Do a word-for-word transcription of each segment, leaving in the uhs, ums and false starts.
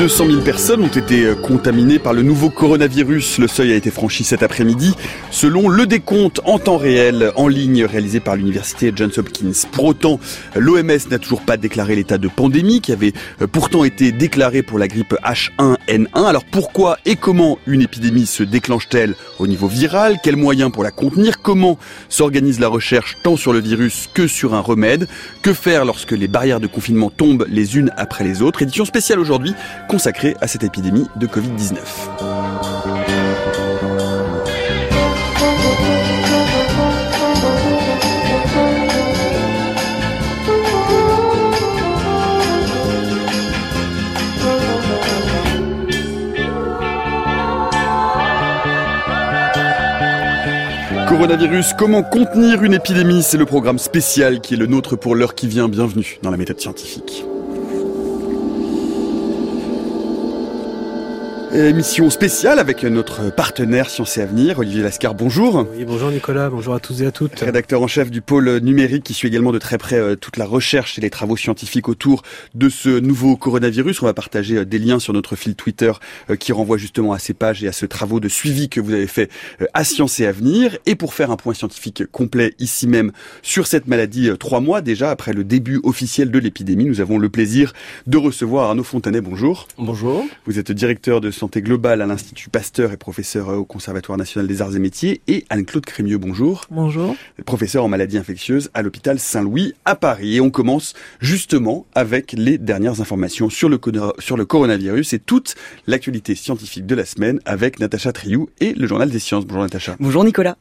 deux cent mille personnes ont été contaminées par le nouveau coronavirus. Le seuil a été franchi cet après-midi, selon le décompte en temps réel en ligne réalisé par l'université Johns Hopkins. Pour autant, l'O M S n'a toujours pas déclaré l'état de pandémie qui avait pourtant été déclaré pour la grippe H un N un. Alors pourquoi et comment une épidémie se déclenche-t-elle au niveau viral? Quels moyens pour la contenir? Comment s'organise la recherche tant sur le virus que sur un remède? Que faire lorsque les barrières de confinement tombent les unes après les autres? Édition spéciale aujourd'hui consacrée à cette épidémie de covid dix-neuf. Coronavirus, comment contenir une épidémie? C'est le programme spécial qui est le nôtre pour l'heure qui vient. Bienvenue dans la méthode scientifique. Émission spéciale avec notre partenaire Sciences et Avenir, Olivier Lascar, bonjour. Oui, bonjour Nicolas, bonjour à tous et à toutes. Rédacteur en chef du pôle numérique qui suit également de très près toute la recherche et les travaux scientifiques autour de ce nouveau coronavirus. On va partager des liens sur notre fil Twitter qui renvoient justement à ces pages et à ce travaux de suivi que vous avez fait à Sciences et Avenir. Et pour faire un point scientifique complet ici même sur cette maladie, trois mois déjà après le début officiel de l'épidémie, nous avons le plaisir de recevoir Arnaud Fontanet. Bonjour. Bonjour. Vous êtes directeur de santé globale à l'Institut Pasteur et professeur au Conservatoire national des arts et métiers. Et Anne-Claude Crémieux, bonjour. Bonjour. Professeur en maladies infectieuses à l'hôpital Saint-Louis à Paris. Et on commence justement avec les dernières informations sur le, sur le coronavirus et toute l'actualité scientifique de la semaine avec Natacha Triou et le Journal des Sciences. Bonjour Natacha. Bonjour Nicolas.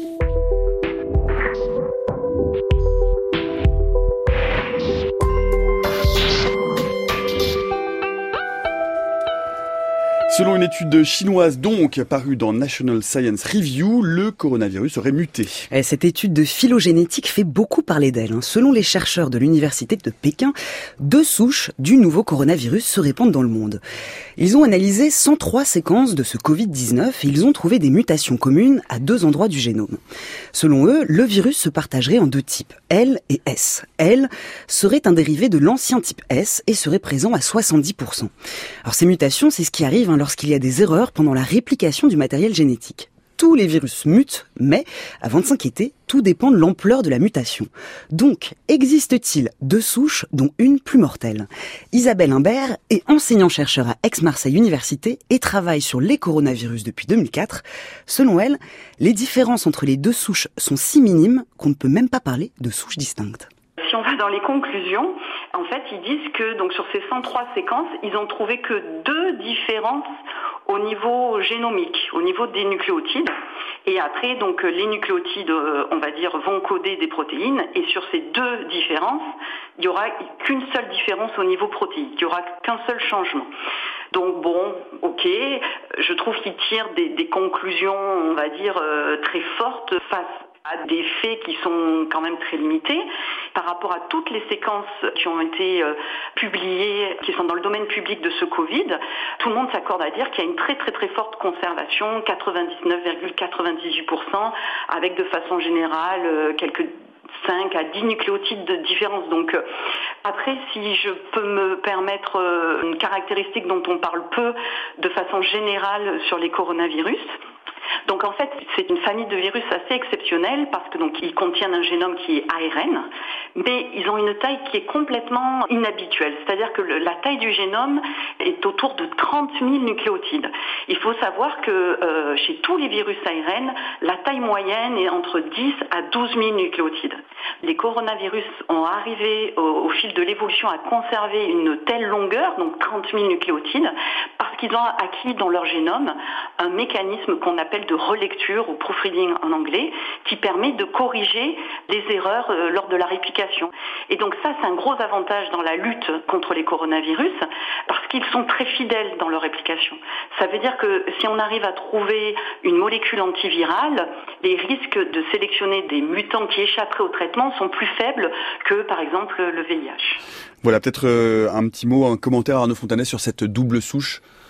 Selon une étude chinoise donc parue dans National Science Review, le coronavirus aurait muté. Et cette étude de phylogénétique fait beaucoup parler d'elle. Selon les chercheurs de l'université de Pékin, deux souches du nouveau coronavirus se répandent dans le monde. Ils ont analysé cent trois séquences de ce covid dix-neuf et ils ont trouvé des mutations communes à deux endroits du génome. Selon eux, le virus se partagerait en deux types, L et S. L serait un dérivé de l'ancien type S et serait présent à soixante-dix pour cent. Alors ces mutations, c'est ce qui arrive hein, lorsqu'il y a des erreurs pendant la réplication du matériel génétique. Tous les virus mutent, mais avant de s'inquiéter, tout dépend de l'ampleur de la mutation. Donc, existe-t-il deux souches, dont une plus mortelle? Isabelle Imbert est enseignant-chercheur à Aix-Marseille Université et travaille sur les coronavirus depuis deux mille quatre. Selon elle, les différences entre les deux souches sont si minimes qu'on ne peut même pas parler de souches distinctes. Si on va dans les conclusions, en fait, ils disent que donc sur ces cent trois séquences, ils ont trouvé que deux différences au niveau génomique, au niveau des nucléotides. Et après, donc les nucléotides, on va dire, vont coder des protéines. Et sur ces deux différences, il n'y aura qu'une seule différence au niveau protéique. Il n'y aura qu'un seul changement. Donc bon, ok, je trouve qu'ils tirent des, des conclusions, on va dire, euh, très fortes face à des faits qui sont quand même très limités par rapport à toutes les séquences qui ont été euh, publiées, qui sont dans le domaine public de ce Covid. Tout le monde s'accorde à dire qu'il y a une très très très forte conservation, quatre-vingt-dix-neuf virgule quatre-vingt-dix-huit pour cent, avec de façon générale euh, quelques cinq à dix nucléotides de différence. Donc euh, après, si je peux me permettre euh, une caractéristique dont on parle peu de façon générale sur les coronavirus. Donc en fait, c'est une famille de virus assez exceptionnelle parce que donc ils contiennent un génome qui est A R N, mais ils ont une taille qui est complètement inhabituelle. C'est-à-dire que le, la taille du génome est autour de trente mille nucléotides. Il faut savoir que euh, chez tous les virus A R N, la taille moyenne est entre dix à douze mille nucléotides. Les coronavirus ont arrivé au, au fil de l'évolution à conserver une telle longueur, donc trente mille nucléotides, parce qu'ils ont acquis dans leur génome un mécanisme qu'on appelle de relecture ou proofreading en anglais, qui permet de corriger les erreurs euh, lors de la réplication. Et donc ça, c'est un gros avantage dans la lutte contre les coronavirus, parce qu'ils sont très fidèles dans leur réplication. Ça veut dire que si on arrive à trouver une molécule antivirale, les risques de sélectionner des mutants qui échapperaient au traitement sont plus faibles que, par exemple, le V I H. Voilà, peut-être euh, un petit mot, un commentaire à Arnaud Fontanet sur cette double souche.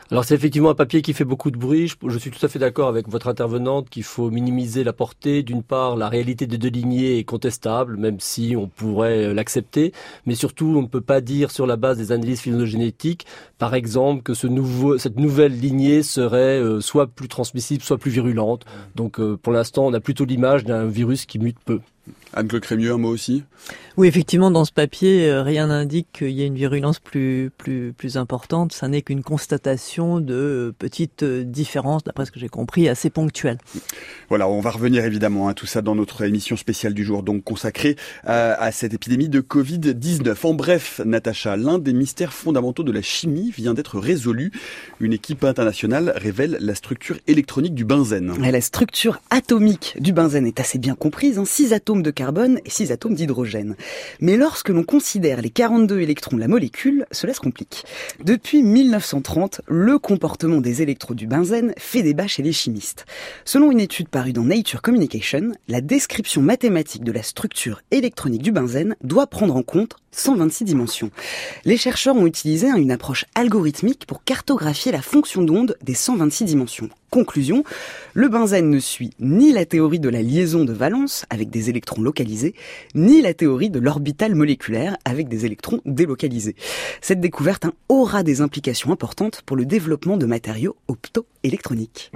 Alors c'est effectivement un papier qui fait beaucoup de bruit. Je, je suis tout à fait d'accord avec votre intervenante qu'il faut minimiser la portée. D'une part, la réalité des deux lignées est contestable, même si on pourrait l'accepter. Mais surtout, on ne peut pas dire sur la base des analyses phylogénétiques, par exemple, que ce nouveau, cette nouvelle lignée serait euh, soit plus transmissible, soit plus virulente. Donc euh, pour l'instant, on a plutôt l'image d'un virus qui mute peu. Anne-Claude Crémieux, un mot aussi ? Oui, effectivement, dans ce papier, euh, rien n'indique qu'il y ait une virulence plus plus plus importante. Ça n'est qu'une constatation de euh, petites euh, différences, d'après ce que j'ai compris, assez ponctuelles. Voilà, on va revenir évidemment à tout ça dans notre émission spéciale du jour, donc consacrée à, à cette épidémie de covid dix-neuf. En bref, Natacha, l'un des mystères fondamentaux de la chimie vient d'être résolu. Une équipe internationale révèle la structure électronique du benzène. Et la structure atomique du benzène est assez bien comprise, hein, six atomes de carbone et six atomes d'hydrogène. Mais lorsque l'on considère les quarante-deux électrons de la molécule, cela se complique. Depuis mille neuf cent trente, le comportement des électrons du benzène fait débat chez les chimistes. Selon une étude parue dans Nature Communication, la description mathématique de la structure électronique du benzène doit prendre en compte cent vingt-six dimensions. Les chercheurs ont utilisé une approche algorithmique pour cartographier la fonction d'onde des cent vingt-six dimensions. Conclusion, le benzène ne suit ni la théorie de la liaison de valence avec des électrons localisés, ni la théorie de l'orbital moléculaire avec des électrons délocalisés. Cette découverte hein, aura des implications importantes pour le développement de matériaux optoélectroniques.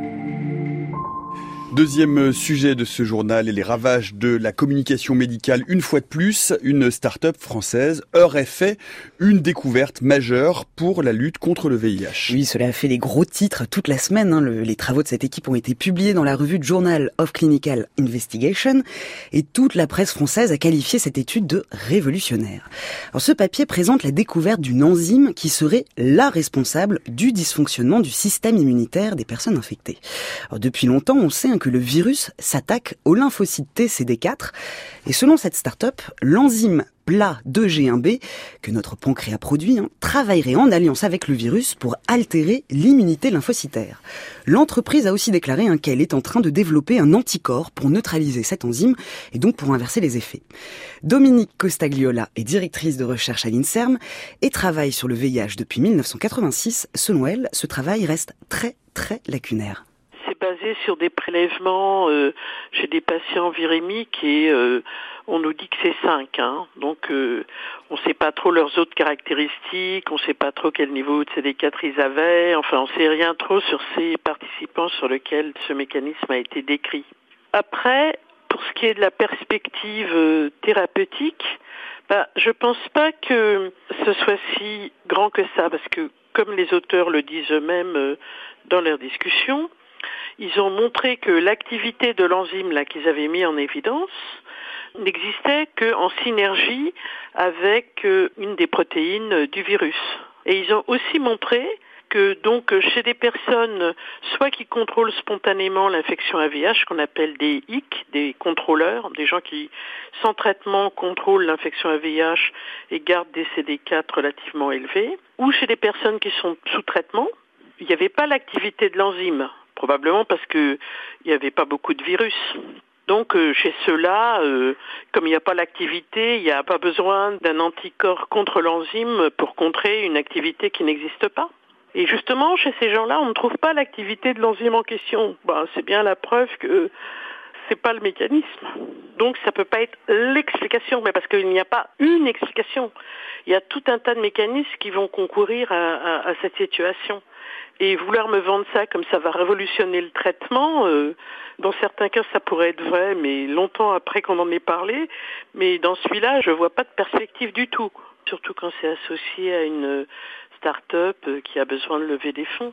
Deuxième sujet de ce journal et les ravages de la communication médicale. Une fois de plus, une start-up française aurait fait une découverte majeure pour la lutte contre le V I H. Oui, cela a fait les gros titres toute la semaine. Hein. Le, les travaux de cette équipe ont été publiés dans la revue Journal of Clinical Investigation et toute la presse française a qualifié cette étude de révolutionnaire. Alors, ce papier présente la découverte d'une enzyme qui serait la responsable du dysfonctionnement du système immunitaire des personnes infectées. Alors, depuis longtemps, on sait que le virus s'attaque aux lymphocytes T C D quatre. Et selon cette start-up, l'enzyme P L A deux G un B, que notre pancréas produit, hein, travaillerait en alliance avec le virus pour altérer l'immunité lymphocytaire. L'entreprise a aussi déclaré hein, qu'elle est en train de développer un anticorps pour neutraliser cette enzyme et donc pour inverser les effets. Dominique Costagliola est directrice de recherche à l'INSERM et travaille sur le V I H depuis mille neuf cent quatre-vingt-six. Selon elle, ce travail reste très très lacunaire. C'est basé sur des prélèvements euh, chez des patients virémiques et euh, on nous dit que c'est cinq. Hein. Donc euh, on ne sait pas trop leurs autres caractéristiques, on ne sait pas trop quel niveau de C D quatre ils avaient, enfin on ne sait rien trop sur ces participants sur lesquels ce mécanisme a été décrit. Après, pour ce qui est de la perspective euh, thérapeutique, bah, je ne pense pas que ce soit si grand que ça, parce que comme les auteurs le disent eux-mêmes euh, dans leurs discussions, ils ont montré que l'activité de l'enzyme là qu'ils avaient mis en évidence n'existait qu'en synergie avec euh, une des protéines du virus. Et ils ont aussi montré que donc chez des personnes soit qui contrôlent spontanément l'infection A V H, qu'on appelle des I C, des contrôleurs, des gens qui sans traitement contrôlent l'infection A V H et gardent des C D quatre relativement élevés, ou chez des personnes qui sont sous traitement, il n'y avait pas l'activité de l'enzyme. Probablement parce que il n'y avait pas beaucoup de virus. Donc euh, chez ceux-là, euh, comme il n'y a pas l'activité, il n'y a pas besoin d'un anticorps contre l'enzyme pour contrer une activité qui n'existe pas. Et justement, chez ces gens-là, on ne trouve pas l'activité de l'enzyme en question. Ben, c'est bien la preuve que c'est pas le mécanisme. Donc ça peut pas être l'explication, mais parce qu'il n'y a pas une explication. Il y a tout un tas de mécanismes qui vont concourir à, à, à cette situation. Et vouloir me vendre ça comme ça va révolutionner le traitement, euh, dans certains cas ça pourrait être vrai, mais longtemps après qu'on en ait parlé, mais dans celui-là je vois pas de perspective du tout, surtout quand c'est associé à une start-up qui a besoin de lever des fonds.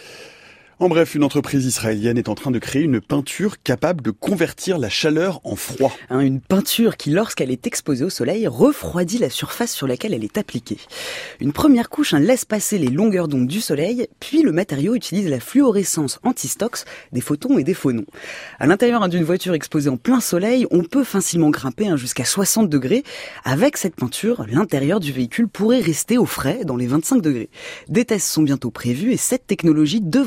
En bref, une entreprise israélienne est en train de créer une peinture capable de convertir la chaleur en froid. Hein, une peinture qui, lorsqu'elle est exposée au soleil, refroidit la surface sur laquelle elle est appliquée. Une première couche hein, laisse passer les longueurs d'onde du soleil, puis le matériau utilise la fluorescence anti-stox des photons et des phonons. À l'intérieur hein, d'une voiture exposée en plein soleil, on peut facilement grimper hein, jusqu'à soixante degrés. Avec cette peinture, l'intérieur du véhicule pourrait rester au frais dans les vingt-cinq degrés. Des tests sont bientôt prévus et cette technologie devrait être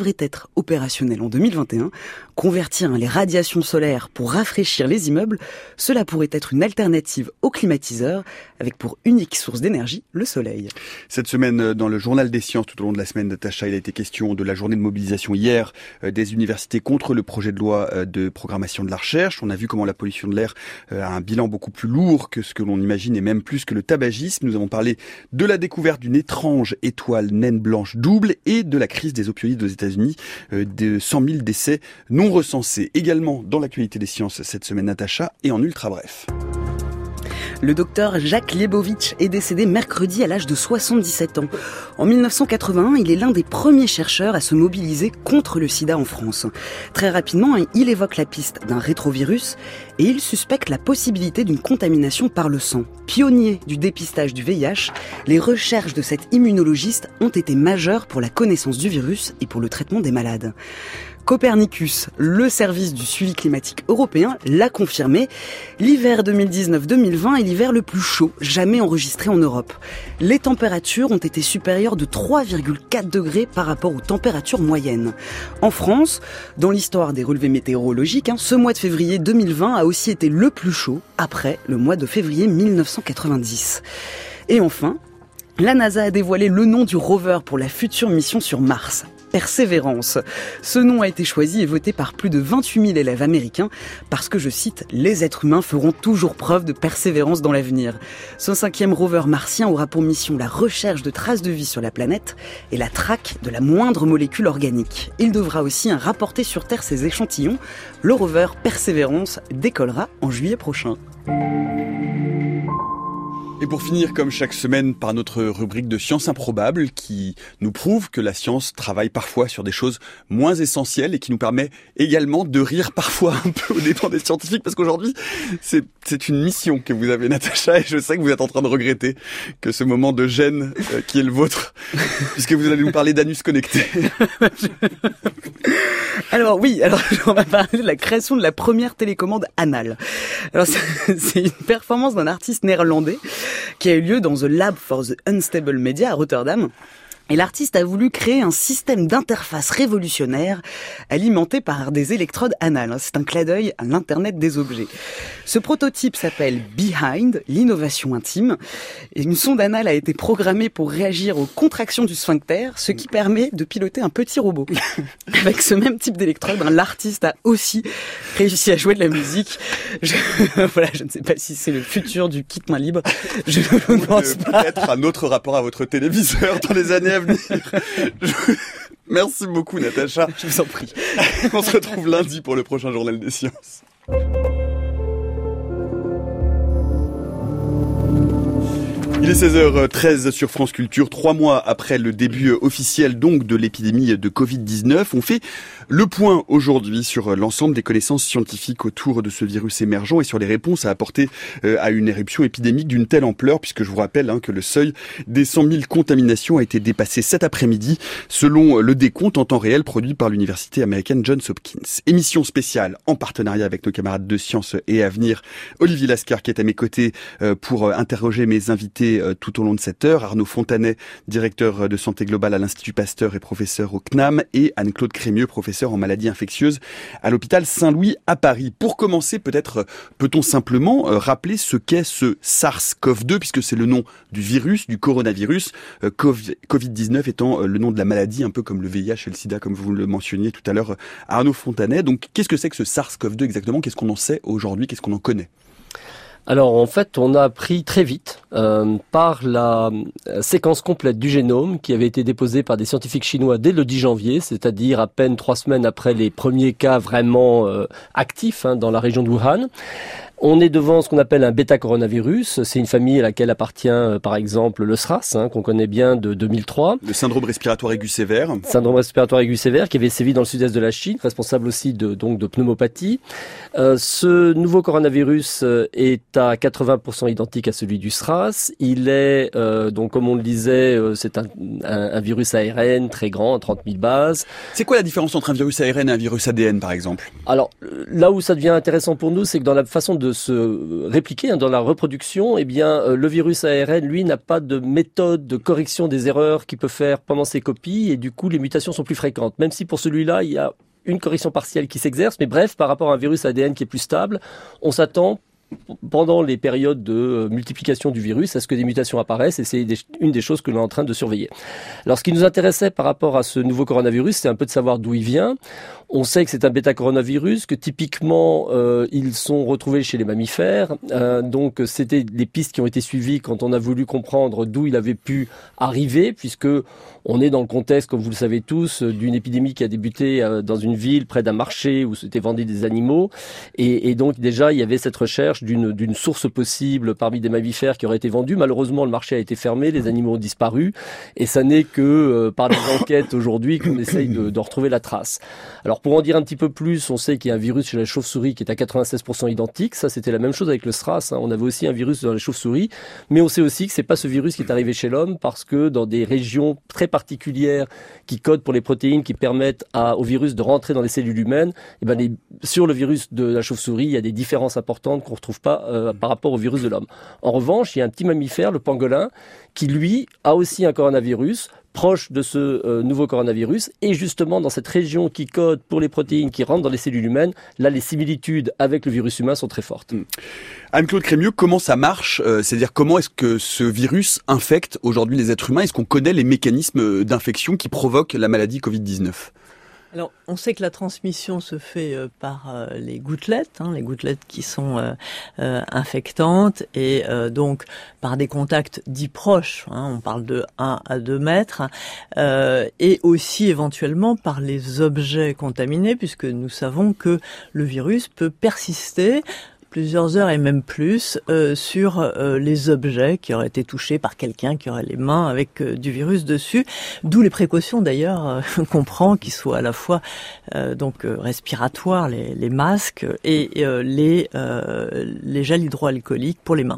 être opérationnel en deux mille vingt et un. Convertir les radiations solaires pour rafraîchir les immeubles, cela pourrait être une alternative aux climatiseurs, avec pour unique source d'énergie le soleil. Cette semaine, dans le journal des sciences, tout au long de la semaine, Natacha, il a été question de la journée de mobilisation hier des universités contre le projet de loi de programmation de la recherche. On a vu comment la pollution de l'air a un bilan beaucoup plus lourd que ce que l'on imagine et même plus que le tabagisme. Nous avons parlé de la découverte d'une étrange étoile naine blanche double et de la crise des opioïdes aux États-Unis, de cent mille décès non recensés. Également dans l'actualité des sciences cette semaine, Natacha, et en ultra bref. Le docteur Jacques Liebowitz est décédé mercredi à l'âge de soixante-dix-sept ans. En mille neuf cent quatre-vingt-un, il est l'un des premiers chercheurs à se mobiliser contre le sida en France. Très rapidement, il évoque la piste d'un rétrovirus et il suspecte la possibilité d'une contamination par le sang. Pionnier du dépistage du V I H, les recherches de cet immunologiste ont été majeures pour la connaissance du virus et pour le traitement des malades. Copernicus, le service du suivi climatique européen, l'a confirmé. L'hiver deux mille dix-neuf deux mille vingt est l'hiver le plus chaud jamais enregistré en Europe. Les températures ont été supérieures de trois virgule quatre degrés par rapport aux températures moyennes. En France, dans l'histoire des relevés météorologiques, hein, ce mois de février deux mille vingt a aussi été le plus chaud après le mois de février mille neuf cent quatre-vingt-dix. Et enfin, la NASA a dévoilé le nom du rover pour la future mission sur Mars. Persévérance. Ce nom a été choisi et voté par plus de vingt-huit mille élèves américains parce que, je cite, « les êtres humains feront toujours preuve de persévérance dans l'avenir ». Ce cinquième rover martien aura pour mission la recherche de traces de vie sur la planète et la traque de la moindre molécule organique. Il devra aussi rapporter sur Terre ses échantillons. Le rover Persévérance décollera en juillet prochain. Et pour finir, comme chaque semaine, par notre rubrique de science improbable qui nous prouve que la science travaille parfois sur des choses moins essentielles et qui nous permet également de rire parfois un peu aux dépens des scientifiques, parce qu'aujourd'hui, c'est, c'est une mission que vous avez, Natacha, et je sais que vous êtes en train de regretter que ce moment de gêne euh, qui est le vôtre, puisque vous allez nous parler d'anus connecté. Alors oui, alors on va parler de la création de la première télécommande anale. Alors c'est une performance d'un artiste néerlandais qui a eu lieu dans The Lab for the Unstable Media à Rotterdam. Et l'artiste a voulu créer un système d'interface révolutionnaire alimenté par des électrodes anales. C'est un clin d'œil à l'Internet des objets. Ce prototype s'appelle Behind, l'innovation intime. Et une sonde anale a été programmée pour réagir aux contractions du sphincter, ce qui permet de piloter un petit robot. Avec ce même type d'électrode, l'artiste a aussi réussi à jouer de la musique. Je, voilà, je ne sais pas si c'est le futur du kit main libre. Je ne pense pas. Peut-être un autre rapport à votre téléviseur dans les années à venir. Je... Merci beaucoup, Natacha. Je vous en prie. On se retrouve lundi pour le prochain Journal des Sciences. Il est seize heures treize sur France Culture. Trois mois après le début officiel donc de l'épidémie de covid dix-neuf, on fait le point aujourd'hui sur l'ensemble des connaissances scientifiques autour de ce virus émergent et sur les réponses à apporter à une éruption épidémique d'une telle ampleur, puisque je vous rappelle hein, que le seuil des cent mille contaminations a été dépassé cet après-midi, selon le décompte en temps réel produit par l'université américaine Johns Hopkins. Émission spéciale en partenariat avec nos camarades de Sciences et Avenir. Olivier Lascar qui est à mes côtés pour interroger mes invités tout au long de cette heure. Arnaud Fontanet, directeur de santé globale à l'Institut Pasteur et professeur au C N A M, et Anne-Claude Crémieux, professeur en maladies infectieuses à l'hôpital Saint-Louis à Paris. Pour commencer, peut-être peut-on simplement rappeler ce qu'est ce SARS-CoV deux, puisque c'est le nom du virus, du coronavirus, covid dix-neuf étant le nom de la maladie, un peu comme le V I H et le sida, comme vous le mentionniez tout à l'heure, Arnaud Fontanet. Donc, qu'est-ce que c'est que ce SARS-CoV deux exactement? Qu'est-ce qu'on en sait aujourd'hui? Qu'est-ce qu'on en connaît? Alors en fait, on a appris très vite euh, par la séquence complète du génome qui avait été déposée par des scientifiques chinois dès le dix janvier, c'est-à-dire à peine trois semaines après les premiers cas vraiment euh, actifs hein, dans la région de Wuhan. On est devant ce qu'on appelle un bêta-coronavirus. C'est une famille à laquelle appartient, euh, par exemple, le SRAS, hein, qu'on connaît bien de deux mille trois. Le syndrome respiratoire aigu sévère. Syndrome respiratoire aigu sévère qui avait sévi dans le sud-est de la Chine, responsable aussi de, donc, de pneumopathie. Euh, ce nouveau coronavirus est à quatre-vingts pour cent identique à celui du SRAS. Il est, euh, donc, comme on le disait, euh, c'est un, un, un virus A R N très grand, trente mille bases. C'est quoi la différence entre un virus A R N et un virus A D N, par exemple? Alors, là où ça devient intéressant pour nous, c'est que dans la façon de de se répliquer, hein, dans la reproduction, eh bien, euh, le virus A R N, lui, n'a pas de méthode de correction des erreurs qu'il peut faire pendant ses copies, et du coup, les mutations sont plus fréquentes. Même si pour celui-là, il y a une correction partielle qui s'exerce, mais bref, par rapport à un virus A D N qui est plus stable, on s'attend pendant les périodes de multiplication du virus à ce que des mutations apparaissent, et c'est une des choses que l'on est en train de surveiller. Alors, ce qui nous intéressait par rapport à ce nouveau coronavirus, c'est un peu de savoir d'où il vient. On sait que c'est un bêta-coronavirus, que typiquement, euh, ils sont retrouvés chez les mammifères. Euh, donc, c'était des pistes qui ont été suivies quand on a voulu comprendre d'où il avait pu arriver, puisque on est dans le contexte, comme vous le savez tous, d'une épidémie qui a débuté euh, dans une ville près d'un marché où s'étaient vendus des animaux. Et, et donc, déjà, il y avait cette recherche d'une, d'une source possible parmi des mammifères qui auraient été vendus. Malheureusement, le marché a été fermé, les animaux ont disparu. Et ça n'est que euh, par des enquêtes aujourd'hui qu'on essaye de, de retrouver la trace. Alors, pour en dire un petit peu plus, on sait qu'il y a un virus chez la chauve-souris qui est à quatre-vingt-seize pour cent identique. Ça, c'était la même chose avec le SRAS, hein. On avait aussi un virus dans la chauve-souris. Mais on sait aussi que c'est pas ce virus qui est arrivé chez l'homme, parce que dans des régions très particulières qui codent pour les protéines qui permettent à, au virus de rentrer dans les cellules humaines, eh ben les, sur le virus de la chauve-souris, il y a des différences importantes qu'on ne retrouve pas euh, par rapport au virus de l'homme. En revanche, il y a un petit mammifère, le pangolin, qui lui a aussi un coronavirus proche de ce euh, nouveau coronavirus, et justement dans cette région qui code pour les protéines qui rentrent dans les cellules humaines, là les similitudes avec le virus humain sont très fortes. Mmh. Anne-Claude Crémieux, comment ça marche ? euh, C'est-à-dire comment est-ce que ce virus infecte aujourd'hui les êtres humains ? Est-ce qu'on connaît les mécanismes d'infection qui provoquent la maladie covid dix-neuf ? Alors, on sait que la transmission se fait euh, par euh, les gouttelettes, hein, les gouttelettes qui sont euh, euh, infectantes, et euh, donc par des contacts dits proches, hein, on parle de un à deux mètres, euh, et aussi éventuellement par les objets contaminés, puisque nous savons que le virus peut persister plusieurs heures et même plus euh, sur euh, les objets qui auraient été touchés par quelqu'un qui aurait les mains avec euh, du virus dessus, d'où les précautions d'ailleurs euh, qu'on prend, qui soient à la fois euh, donc euh, respiratoires, les, les masques, et euh, les euh, les gels hydroalcooliques pour les mains.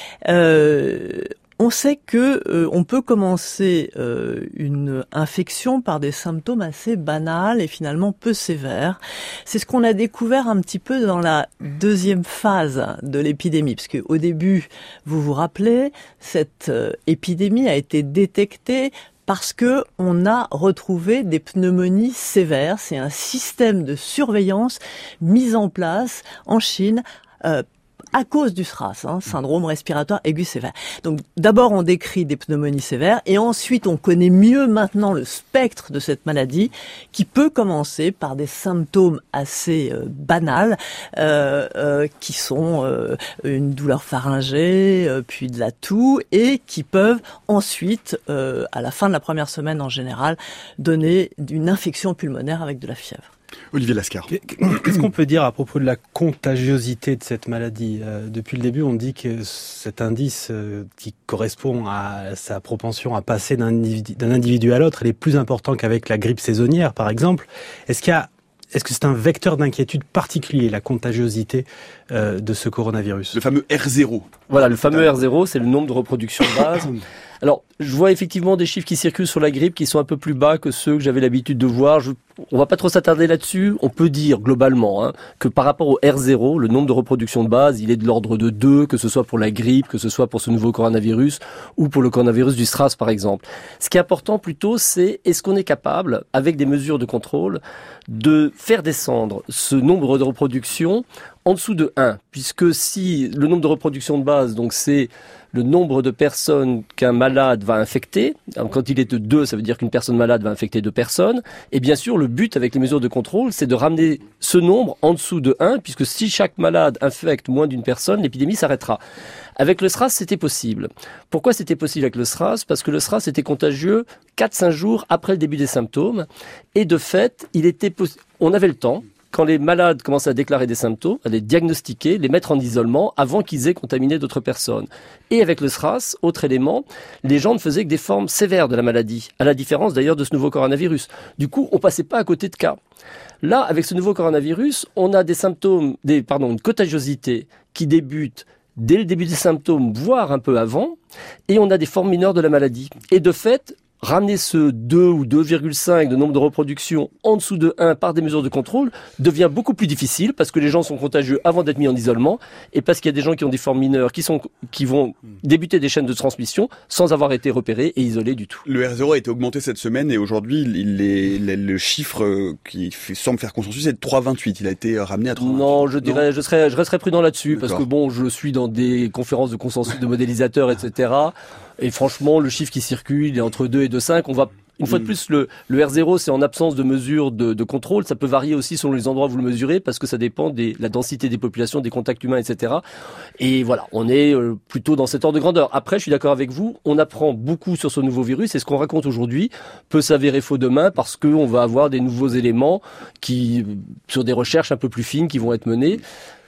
Euh, On sait que euh, on peut commencer euh, une infection par des symptômes assez banals et finalement peu sévères. C'est ce qu'on a découvert un petit peu dans la deuxième phase de l'épidémie, parce que au début, vous vous rappelez, cette euh, épidémie a été détectée parce que on a retrouvé des pneumonies sévères. C'est un système de surveillance mis en place en Chine euh, à cause du SRAS, hein, syndrome respiratoire aigu sévère. Donc d'abord on décrit des pneumonies sévères, et ensuite on connaît mieux maintenant le spectre de cette maladie, qui peut commencer par des symptômes assez euh, banals, euh, euh, qui sont euh, une douleur pharyngée, euh, puis de la toux, et qui peuvent ensuite, euh, à la fin de la première semaine en général, donner une infection pulmonaire avec de la fièvre. Olivier Lascar. Qu'est-ce qu'on peut dire à propos de la contagiosité de cette maladie ? euh, Depuis le début, on dit que cet indice euh, qui correspond à sa propension à passer d'un individu, d'un individu à l'autre, elle est plus important qu'avec la grippe saisonnière, par exemple. Est-ce qu'il y a, est-ce que c'est un vecteur d'inquiétude particulier, la contagiosité euh, de ce coronavirus ? Le fameux R zéro. Voilà, le fameux R zéro, c'est le nombre de reproductions de base. Alors, je vois effectivement des chiffres qui circulent sur la grippe qui sont un peu plus bas que ceux que j'avais l'habitude de voir. Je, on va pas trop s'attarder là-dessus. On peut dire globalement hein, que par rapport au R zéro, le nombre de reproductions de base, il est de l'ordre de deux, que ce soit pour la grippe, que ce soit pour ce nouveau coronavirus ou pour le coronavirus du SRAS par exemple. Ce qui est important plutôt, c'est est-ce qu'on est capable, avec des mesures de contrôle, de faire descendre ce nombre de reproductions en dessous de un, puisque si le nombre de reproductions de base, donc c'est le nombre de personnes qu'un malade va infecter, quand il est de deux, ça veut dire qu'une personne malade va infecter deux personnes, et bien sûr le but avec les mesures de contrôle, c'est de ramener ce nombre en dessous de un, puisque si chaque malade infecte moins d'une personne, l'épidémie s'arrêtera. Avec le SRAS, c'était possible. Pourquoi c'était possible avec le SRAS ? Parce que le SRAS était contagieux quatre à cinq jours après le début des symptômes, et de fait, il était possi- on avait le temps, quand les malades commençaient à déclarer des symptômes, à les diagnostiquer, les mettre en isolement avant qu'ils aient contaminé d'autres personnes. Et avec le SRAS, autre élément, les gens ne faisaient que des formes sévères de la maladie, à la différence d'ailleurs de ce nouveau coronavirus. Du coup, on passait pas à côté de cas. Là, avec ce nouveau coronavirus, on a des symptômes, des, pardon, une contagiosité qui débute dès le début des symptômes, voire un peu avant, et on a des formes mineures de la maladie. Et de fait, ramener ce deux ou deux virgule cinq de nombre de reproductions en dessous de un par des mesures de contrôle devient beaucoup plus difficile parce que les gens sont contagieux avant d'être mis en isolement et parce qu'il y a des gens qui ont des formes mineures qui sont qui vont débuter des chaînes de transmission sans avoir été repérés et isolés du tout. Le R zéro a été augmenté cette semaine et aujourd'hui il est, le chiffre qui fait, semble faire consensus est de trois virgule vingt-huit. Il a été ramené à trois virgule vingt-huit. Non, je dirais, non je serais, je resterais prudent là-dessus. D'accord. Parce que bon, je suis dans des conférences de consensus de modélisateurs, et cetera. Et franchement, le chiffre qui circule, il est entre deux et deux virgule cinq. On va, une fois de plus, le, le R zéro, c'est en absence de mesures de, de contrôle. Ça peut varier aussi selon les endroits où vous le mesurez parce que ça dépend de la densité des populations, des contacts humains, et cetera. Et voilà, on est plutôt dans cet ordre de grandeur. Après, je suis d'accord avec vous, on apprend beaucoup sur ce nouveau virus et ce qu'on raconte aujourd'hui peut s'avérer faux demain parce qu'on va avoir des nouveaux éléments qui, sur des recherches un peu plus fines qui vont être menées.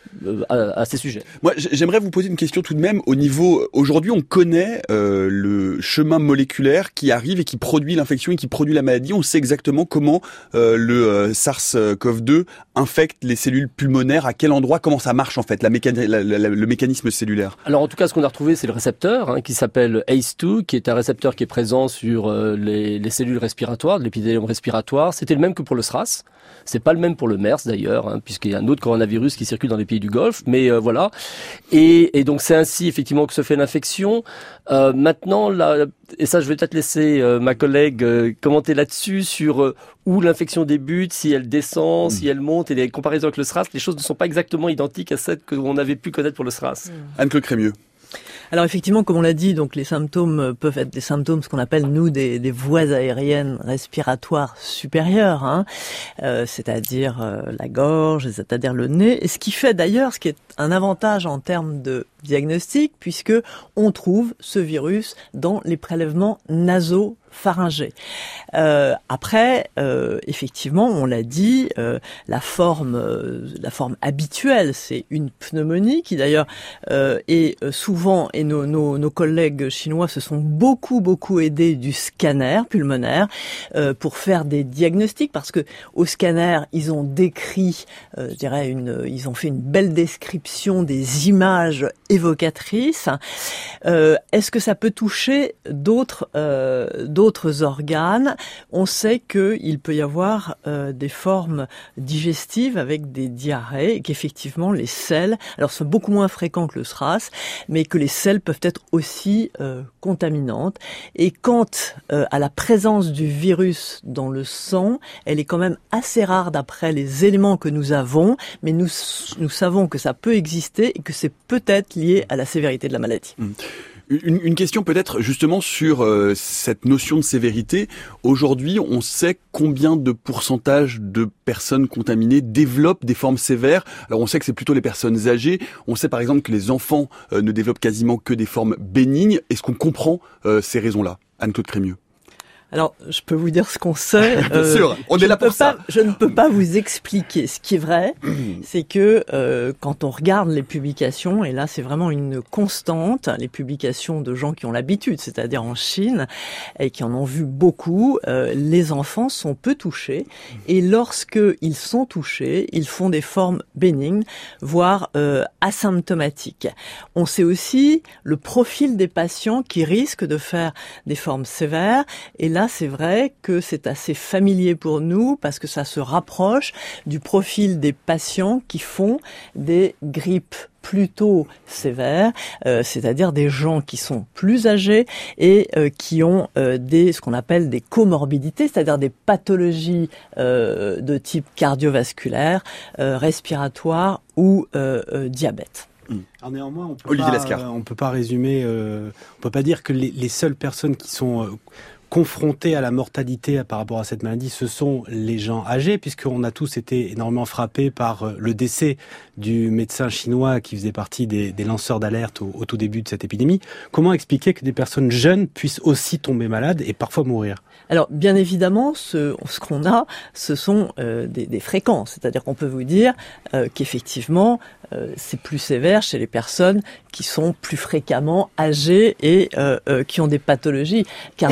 À, à ces sujets. Moi, j'aimerais vous poser une question tout de même au niveau. Aujourd'hui, on connaît euh, le chemin moléculaire qui arrive et qui produit l'infection et qui produit la maladie. On sait exactement comment euh, le euh, SARS-C o V deux infecte les cellules pulmonaires, à quel endroit, comment ça marche en fait, la mécani- la, la, le mécanisme cellulaire. Alors en tout cas, ce qu'on a retrouvé, c'est le récepteur hein, qui s'appelle A C E deux, qui est un récepteur qui est présent sur euh, les, les cellules respiratoires, de l'épithélium respiratoire. C'était le même que pour le SRAS. C'est pas le même pour le MERS d'ailleurs, hein, puisqu'il y a un autre coronavirus qui circule dans les pays du Golfe, mais euh, voilà. Et, et donc c'est ainsi effectivement que se fait l'infection. Euh, maintenant, là, et ça je vais peut-être laisser euh, ma collègue euh, commenter là-dessus sur euh, où l'infection débute, si elle descend, mmh. si elle monte, et les comparaisons avec le SRAS, les choses ne sont pas exactement identiques à celles qu'on avait pu connaître pour le SRAS. Mmh. Anne-Claude Crémieux. Alors effectivement, comme on l'a dit, donc les symptômes peuvent être des symptômes, ce qu'on appelle nous des, des voies aériennes respiratoires supérieures, hein, euh, c'est-à-dire euh, la gorge, c'est-à-dire le nez. Et ce qui fait d'ailleurs, ce qui est un avantage en termes de diagnostic, puisque on trouve ce virus dans les prélèvements nasaux pharyngés. Euh, après, euh, effectivement, on l'a dit, euh, la forme, euh, la forme habituelle, c'est une pneumonie qui d'ailleurs euh, est souvent, et nos, nos, nos collègues chinois se sont beaucoup beaucoup aidés du scanner pulmonaire euh, pour faire des diagnostics, parce que au scanner, ils ont décrit, euh, je dirais, une, ils ont fait une belle description des images évocatrices. Euh, est-ce que ça peut toucher d'autres euh, d'autres organes? On sait qu'il peut y avoir euh, des formes digestives avec des diarrhées et qu'effectivement les selles, alors sont beaucoup moins fréquents que le SRAS, mais que les selles peuvent être aussi euh, contaminantes. Et quant euh, à la présence du virus dans le sang, elle est quand même assez rare d'après les éléments que nous avons, mais nous, nous savons que ça peut exister et que c'est peut-être lié à la sévérité de la maladie. Mmh. Une, une question peut-être justement sur euh, cette notion de sévérité. Aujourd'hui, on sait combien de pourcentage de personnes contaminées développent des formes sévères. Alors on sait que c'est plutôt les personnes âgées. On sait par exemple que les enfants euh, ne développent quasiment que des formes bénignes. Est-ce qu'on comprend euh, ces raisons-là? Anne-Claude Crémieux. Alors, je peux vous dire ce qu'on sait. Bien euh, sûr, on est là pour ça. Pas, je ne peux pas vous expliquer. Ce qui est vrai, c'est que euh, quand on regarde les publications, et là c'est vraiment une constante, les publications de gens qui ont l'habitude, c'est-à-dire en Chine, et qui en ont vu beaucoup, euh, les enfants sont peu touchés, et lorsque ils sont touchés, ils font des formes bénignes, voire euh, asymptomatiques. On sait aussi le profil des patients qui risquent de faire des formes sévères, et là c'est vrai que c'est assez familier pour nous parce que ça se rapproche du profil des patients qui font des grippes plutôt sévères, euh, c'est-à-dire des gens qui sont plus âgés et euh, qui ont euh, des ce qu'on appelle des comorbidités, c'est-à-dire des pathologies euh, de type cardiovasculaire, euh, respiratoire ou euh, euh, diabète. Alors néanmoins, on peut Olivier pas, Lascar. euh, on peut pas résumer, euh, on peut pas dire que les, les seules personnes qui sont euh, confrontés à la mortalité par rapport à cette maladie, ce sont les gens âgés, puisqu'on a tous été énormément frappés par le décès du médecin chinois qui faisait partie des, des lanceurs d'alerte au, au tout début de cette épidémie. Comment expliquer que des personnes jeunes puissent aussi tomber malades et parfois mourir? Alors, bien évidemment, ce, ce qu'on a, ce sont euh, des, des fréquences. C'est-à-dire qu'on peut vous dire euh, qu'effectivement, euh, c'est plus sévère chez les personnes qui sont plus fréquemment âgées et euh, euh, qui ont des pathologies cardiovasculaires.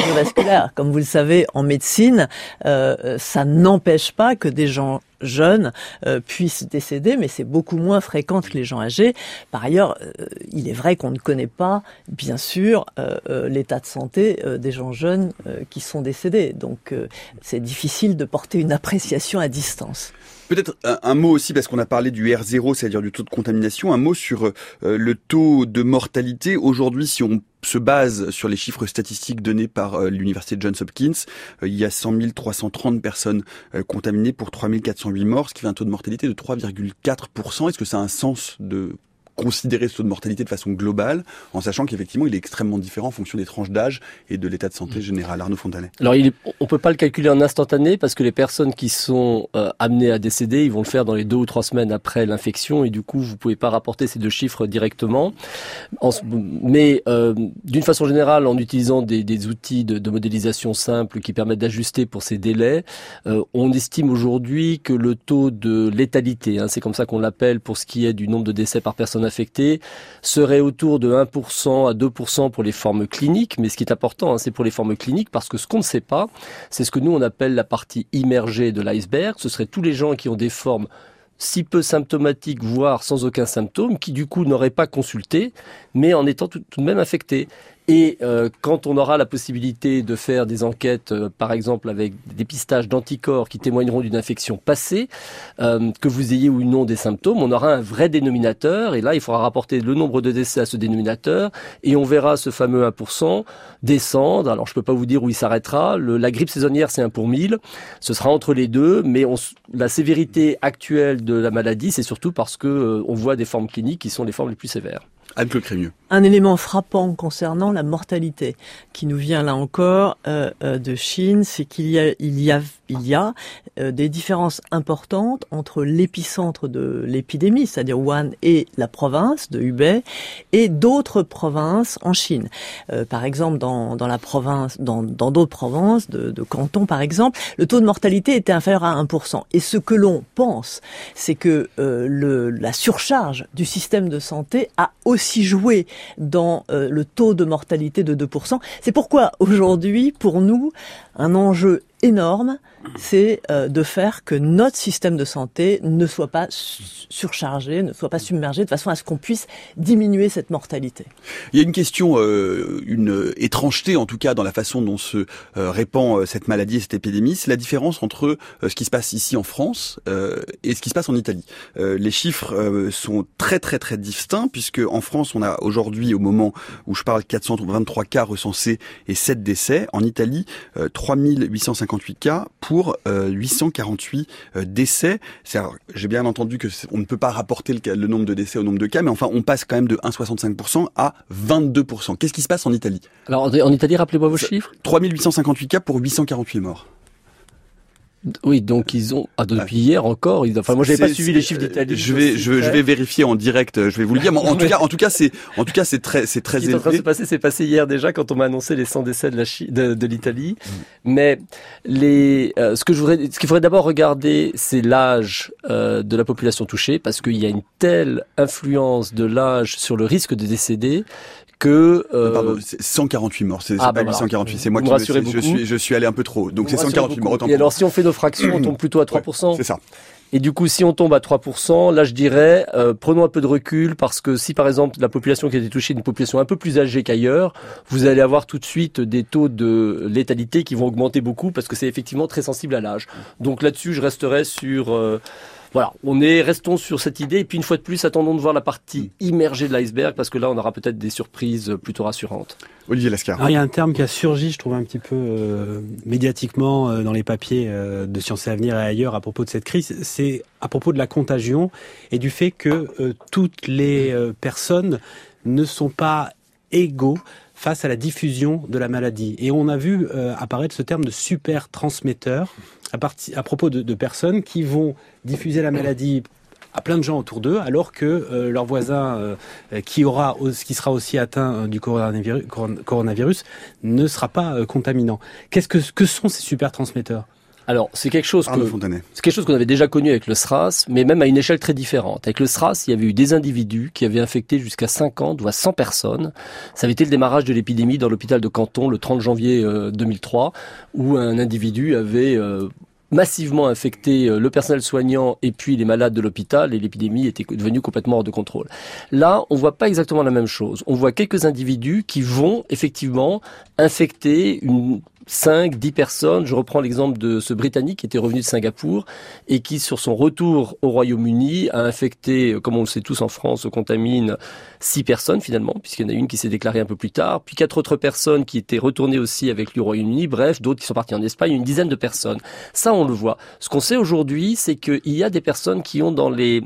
clair. Comme vous le savez, en médecine, euh, ça n'empêche pas que des gens jeunes euh, puissent décéder, mais c'est beaucoup moins fréquent que les gens âgés. Par ailleurs, euh, il est vrai qu'on ne connaît pas, bien sûr, euh, euh, l'état de santé euh, des gens jeunes euh, qui sont décédés. Donc, euh, c'est difficile de porter une appréciation à distance. Peut-être un, un mot aussi, parce qu'on a parlé du R zéro, c'est-à-dire du taux de contamination, un mot sur euh, le taux de mortalité. Aujourd'hui, si on se base sur les chiffres statistiques donnés par euh, l'université Johns Hopkins, euh, il y a cent mille trois cent trente personnes euh, contaminées pour trois mille quatre cent huit morts, ce qui fait un taux de mortalité de trois virgule quatre pour cent. Est-ce que ça a un sens de considérer ce taux de mortalité de façon globale, en sachant qu'effectivement il est extrêmement différent en fonction des tranches d'âge et de l'état de santé général? Arnaud Fontanet. Alors il est, on peut pas le calculer en instantané parce que les personnes qui sont euh, amenées à décéder, ils vont le faire dans les deux ou trois semaines après l'infection et du coup vous pouvez pas rapporter ces deux chiffres directement. En, mais euh, d'une façon générale, en utilisant des, des outils de, de modélisation simples qui permettent d'ajuster pour ces délais, euh, on estime aujourd'hui que le taux de létalité, hein, c'est comme ça qu'on l'appelle pour ce qui est du nombre de décès par personne affectés serait autour de un pour cent à deux pour cent pour les formes cliniques. Mais ce qui est important, hein, c'est pour les formes cliniques, parce que ce qu'on ne sait pas, c'est ce que nous on appelle la partie immergée de l'iceberg. Ce seraient tous les gens qui ont des formes si peu symptomatiques, voire sans aucun symptôme, qui du coup n'auraient pas consulté, mais en étant tout, tout de même affectés. Et euh, quand on aura la possibilité de faire des enquêtes, euh, par exemple avec des dépistages d'anticorps qui témoigneront d'une infection passée, euh, que vous ayez ou non des symptômes, on aura un vrai dénominateur. Et là, il faudra rapporter le nombre de décès à ce dénominateur. Et on verra ce fameux un pour cent descendre. Alors, je peux pas vous dire où il s'arrêtera. Le, la grippe saisonnière, c'est un pour mille. Ce sera entre les deux. Mais on, la sévérité actuelle de la maladie, c'est surtout parce que euh, on voit des formes cliniques qui sont les formes les plus sévères. Anne-Claude Crémieux. Un élément frappant concernant la mortalité, qui nous vient là encore euh, euh, de Chine, c'est qu'il y a, il y a, il y a euh, des différences importantes entre l'épicentre de l'épidémie, c'est-à-dire Wuhan, et la province de Hubei, et d'autres provinces en Chine. Euh, par exemple, dans, dans la province, dans, dans d'autres provinces de, de Canton, par exemple, le taux de mortalité était inférieur à un pour cent. Et ce que l'on pense, c'est que euh, le, la surcharge du système de santé a aussi joué dans euh, le taux de mortalité de deux pour cent. C'est pourquoi aujourd'hui, pour nous, un enjeu énorme, c'est euh, de faire que notre système de santé ne soit pas surchargé, ne soit pas submergé, de façon à ce qu'on puisse diminuer cette mortalité. Il y a une question, euh, une étrangeté en tout cas dans la façon dont se euh, répand euh, cette maladie et cette épidémie, c'est la différence entre euh, ce qui se passe ici en France euh, et ce qui se passe en Italie. Euh, les chiffres euh, sont très très très distincts, puisque en France on a aujourd'hui, au moment où je parle, quatre cent vingt-trois cas recensés et sept décès. En Italie, euh, trois mille huit cent cinquante-huit cas pour euh, huit cent quarante-huit euh, décès. C'est, alors, j'ai bien entendu que on ne peut pas rapporter le, le nombre de décès au nombre de cas, mais enfin on passe quand même de un virgule soixante-cinq pour cent à vingt-deux pour cent. Qu'est-ce qui se passe en Italie? Alors en Italie, rappelez-moi vos chiffres. trois mille huit cent cinquante-huit cas pour huit cent quarante-huit morts. Oui, donc ils ont ah, depuis ah. hier encore. Ils, enfin, moi, j'avais pas suivi les chiffres d'Italie. Je vais, je, je vais vérifier en direct. Je vais vous le dire. Mais en tout cas, en tout cas, c'est, en tout cas, c'est très, c'est très élevé. Ce qui est en train de se passer, c'est passé hier déjà quand on m'a annoncé les cent décès de la Chine, de, de l'Italie. Mmh. Mais les, euh, ce que je voudrais, ce qu'il faudrait d'abord regarder, c'est l'âge euh, de la population touchée, parce qu'il y a une telle influence de l'âge sur le risque de décéder. Que euh... Pardon, c'est cent quarante-huit morts, c'est, c'est ah, pas bah huit cent quarante-huit, c'est moi qui me suis, je suis je suis allé un peu trop. Donc vous c'est cent quarante-huit morts, autant. Et alors si on fait nos fractions, on tombe plutôt à trois pour cent. Ouais, c'est ça. Et du coup, si on tombe à trois pour cent, là je dirais, euh, prenons un peu de recul, parce que si par exemple la population qui a été touchée est une population un peu plus âgée qu'ailleurs, vous allez avoir tout de suite des taux de létalité qui vont augmenter beaucoup, parce que c'est effectivement très sensible à l'âge. Donc là-dessus, je resterai sur... Euh, Voilà, on est, restons sur cette idée, et puis une fois de plus, attendons de voir la partie immergée de l'iceberg, parce que là, on aura peut-être des surprises plutôt rassurantes. Olivier Lascar. Alors, il y a un terme qui a surgi, je trouve, un petit peu euh, médiatiquement euh, dans les papiers euh, de Sciences et Avenir et ailleurs à propos de cette crise, c'est à propos de la contagion et du fait que euh, toutes les euh, personnes ne sont pas égaux face à la diffusion de la maladie. Et on a vu euh, apparaître ce terme de super transmetteur à, partir, à propos de, de personnes qui vont diffuser la maladie à plein de gens autour d'eux, alors que euh, leur voisin euh, qui aura, qui sera aussi atteint euh, du coronavirus, coronavirus ne sera pas euh, contaminant. Qu'est-ce que, que sont ces super transmetteurs ? Alors, c'est quelque chose Arnaud que, Fontanet. c'est quelque chose qu'on avait déjà connu avec le SRAS, mais même à une échelle très différente. Avec le SRAS, il y avait eu des individus qui avaient infecté jusqu'à cinquante, voire cent personnes. Ça avait été le démarrage de l'épidémie dans l'hôpital de Canton le trente janvier deux mille trois, où un individu avait euh, massivement infecté le personnel soignant et puis les malades de l'hôpital, et l'épidémie était devenue complètement hors de contrôle. Là, on voit pas exactement la même chose. On voit quelques individus qui vont effectivement infecter une cinq, dix personnes. Je reprends l'exemple de ce Britannique qui était revenu de Singapour et qui, sur son retour au Royaume-Uni, a infecté, comme on le sait tous en France, contamine six personnes finalement, puisqu'il y en a une qui s'est déclarée un peu plus tard, puis quatre autres personnes qui étaient retournées aussi avec lui au Royaume-Uni, bref, d'autres qui sont partis en Espagne, une dizaine de personnes. Ça, on le voit. Ce qu'on sait aujourd'hui, c'est qu'il y a des personnes qui ont dans les,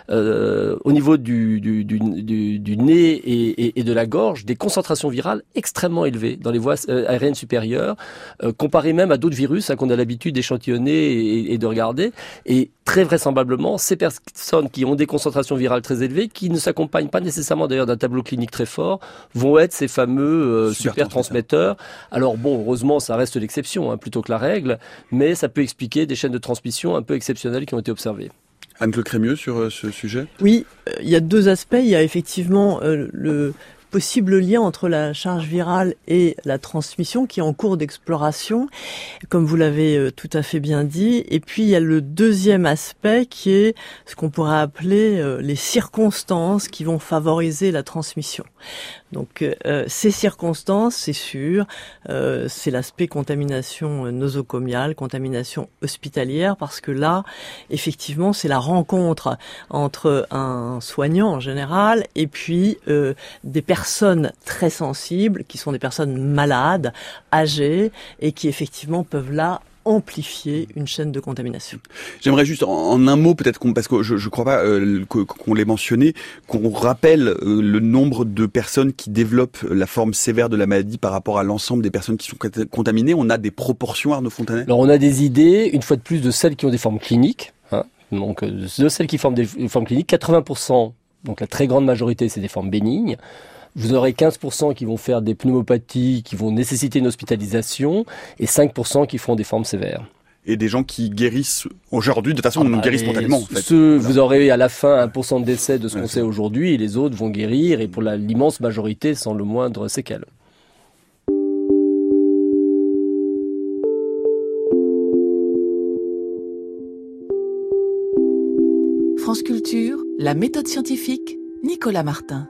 euh, au niveau du, du, du, du, du nez et, et, et de la gorge, des concentrations virales extrêmement élevées dans les voies aériennes supérieures, Euh, comparé même à d'autres virus hein, qu'on a l'habitude d'échantillonner et, et de regarder. Et très vraisemblablement, ces personnes qui ont des concentrations virales très élevées, qui ne s'accompagnent pas nécessairement d'ailleurs d'un tableau clinique très fort, vont être ces fameux euh, super, super transmetteurs. Alors bon, heureusement, ça reste l'exception hein, plutôt que la règle, mais ça peut expliquer des chaînes de transmission un peu exceptionnelles qui ont été observées. Anne-Claude Crémieux sur euh, ce sujet ? Oui, euh, il y a deux aspects. Il y a effectivement euh, le possible lien entre la charge virale et la transmission qui est en cours d'exploration, comme vous l'avez tout à fait bien dit. Et puis il y a le deuxième aspect qui est ce qu'on pourrait appeler les circonstances qui vont favoriser la transmission. Donc euh, ces circonstances, c'est sûr, euh, c'est l'aspect contamination nosocomiale, contamination hospitalière, parce que là, effectivement, c'est la rencontre entre un soignant en général et puis euh, des personnes très sensibles, qui sont des personnes malades, âgées, et qui effectivement peuvent là amplifier une chaîne de contamination. J'aimerais juste, en, en un mot, peut-être, qu'on, parce que je ne crois pas euh, qu'on l'ait mentionné, qu'on rappelle euh, le nombre de personnes qui développent la forme sévère de la maladie par rapport à l'ensemble des personnes qui sont contaminées. On a des proportions, Arnaud Fontanet ? Alors, on a des idées, une fois de plus, de celles qui ont des formes cliniques. Hein, donc, de celles qui forment des formes cliniques, quatre-vingts pour cent, donc la très grande majorité, c'est des formes bénignes. Vous aurez quinze pour cent qui vont faire des pneumopathies, qui vont nécessiter une hospitalisation, et cinq pour cent qui feront des formes sévères. Et des gens qui guérissent aujourd'hui, de toute façon, ah bah, on guérit spontanément. En fait. Ce, voilà. Vous aurez à la fin un pour cent de décès de ce qu'on ouais, sait aujourd'hui, et les autres vont guérir, et pour la, l'immense majorité, sans le moindre séquelle. France Culture, la méthode scientifique, Nicolas Martin.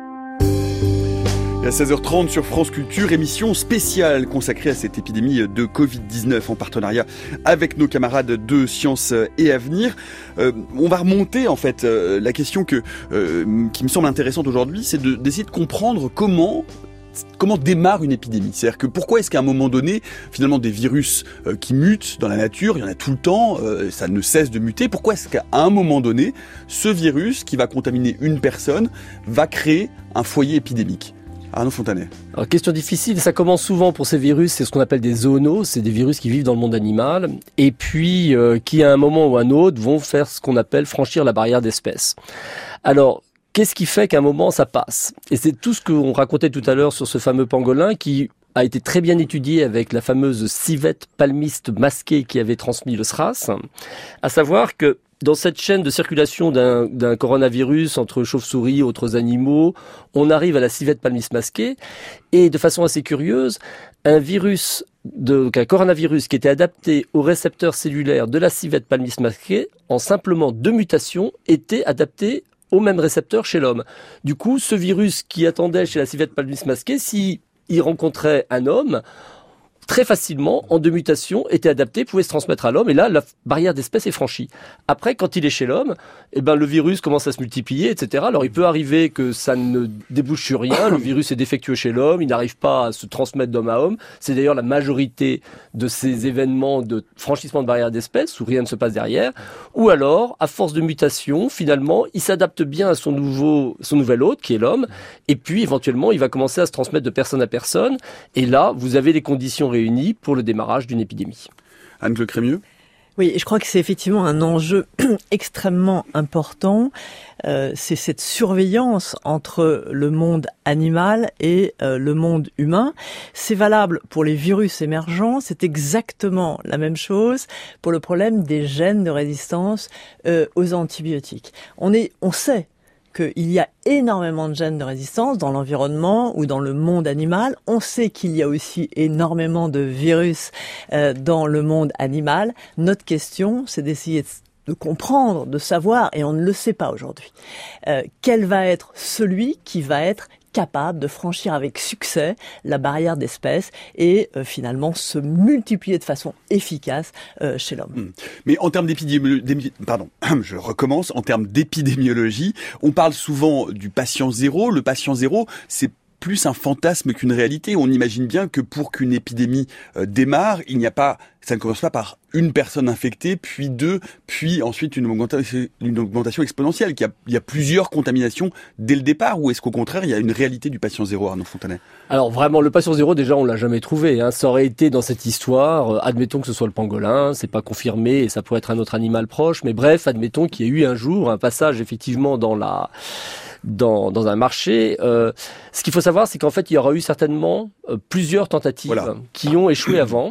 À seize heures trente sur France Culture, émission spéciale consacrée à cette épidémie de covid dix-neuf en partenariat avec nos camarades de Sciences et Avenir. Euh, on va remonter en fait euh, la question que, euh, qui me semble intéressante aujourd'hui, c'est de, d'essayer de comprendre comment Comment démarre une épidémie ? C'est-à-dire que pourquoi est-ce qu'à un moment donné, finalement, des virus euh, qui mutent dans la nature, il y en a tout le temps, euh, ça ne cesse de muter. Pourquoi est-ce qu'à un moment donné, ce virus qui va contaminer une personne va créer un foyer épidémique ? Arnaud Fontanet. Alors, question difficile, ça commence souvent pour ces virus, c'est ce qu'on appelle des zoonoses, c'est des virus qui vivent dans le monde animal, et puis euh, qui à un moment ou un autre vont faire ce qu'on appelle franchir la barrière d'espèce. Alors, qu'est-ce qui fait qu'à un moment ça passe ? Et c'est tout ce qu'on racontait tout à l'heure sur ce fameux pangolin qui a été très bien étudié avec la fameuse civette palmiste masquée qui avait transmis le SRAS, à savoir que dans cette chaîne de circulation d'un, d'un coronavirus entre chauves-souris et autres animaux, on arrive à la civette palmiste masquée et de façon assez curieuse, un virus, de, un coronavirus qui était adapté aux récepteurs cellulaires de la civette palmiste masquée, en simplement deux mutations, était adapté au même récepteur chez l'homme. Du coup, ce virus qui attendait chez la civette palmiste masquée, s'il rencontrait un homme, très facilement, en deux mutations, était adapté, pouvait se transmettre à l'homme, et là, la barrière d'espèce est franchie. Après, quand il est chez l'homme, eh ben, le virus commence à se multiplier, et cetera. Alors, il peut arriver que ça ne débouche sur rien, le virus est défectueux chez l'homme, il n'arrive pas à se transmettre d'homme à homme. C'est d'ailleurs la majorité de ces événements de franchissement de barrière d'espèce, où rien ne se passe derrière. Ou alors, à force de mutation, finalement, il s'adapte bien à son nouveau, son nouvel hôte, qui est l'homme, et puis, éventuellement, il va commencer à se transmettre de personne à personne, et là, vous avez les conditions réunies pour le démarrage d'une épidémie. Anne-Claude Crémieux ? Oui, je crois que c'est effectivement un enjeu extrêmement important. Euh, c'est cette surveillance entre le monde animal et euh, le monde humain. C'est valable pour les virus émergents, c'est exactement la même chose pour le problème des gènes de résistance euh, aux antibiotiques. On est, on sait qu'il y a énormément de gènes de résistance dans l'environnement ou dans le monde animal. On sait qu'il y a aussi énormément de virus euh, dans le monde animal. Notre question, c'est d'essayer de de comprendre, de savoir, et on ne le sait pas aujourd'hui, euh, quel va être celui qui va être capable de franchir avec succès la barrière d'espèces et euh, finalement se multiplier de façon efficace euh, chez l'homme. Mais en termes d'épidémiologie, pardon, je recommence, en termes d'épidémiologie, on parle souvent du patient zéro. Le patient zéro, c'est plus un fantasme qu'une réalité. On imagine bien que pour qu'une épidémie euh, démarre, il n'y a pas, ça ne commence pas par une personne infectée, puis deux, puis ensuite une augmentation, une augmentation exponentielle. Qu'il y a, il y a plusieurs contaminations dès le départ, ou est-ce qu'au contraire, il y a une réalité du patient zéro, Arnaud Fontanet? Alors vraiment, le patient zéro, déjà, on l'a jamais trouvé. Hein. Ça aurait été dans cette histoire, euh, admettons que ce soit le pangolin, c'est pas confirmé, et ça pourrait être un autre animal proche, mais bref, admettons qu'il y ait eu un jour un passage effectivement dans la... Dans, dans un marché. Euh, ce qu'il faut savoir, c'est qu'en fait, il y aura eu certainement euh, plusieurs tentatives voilà. qui ont échoué avant.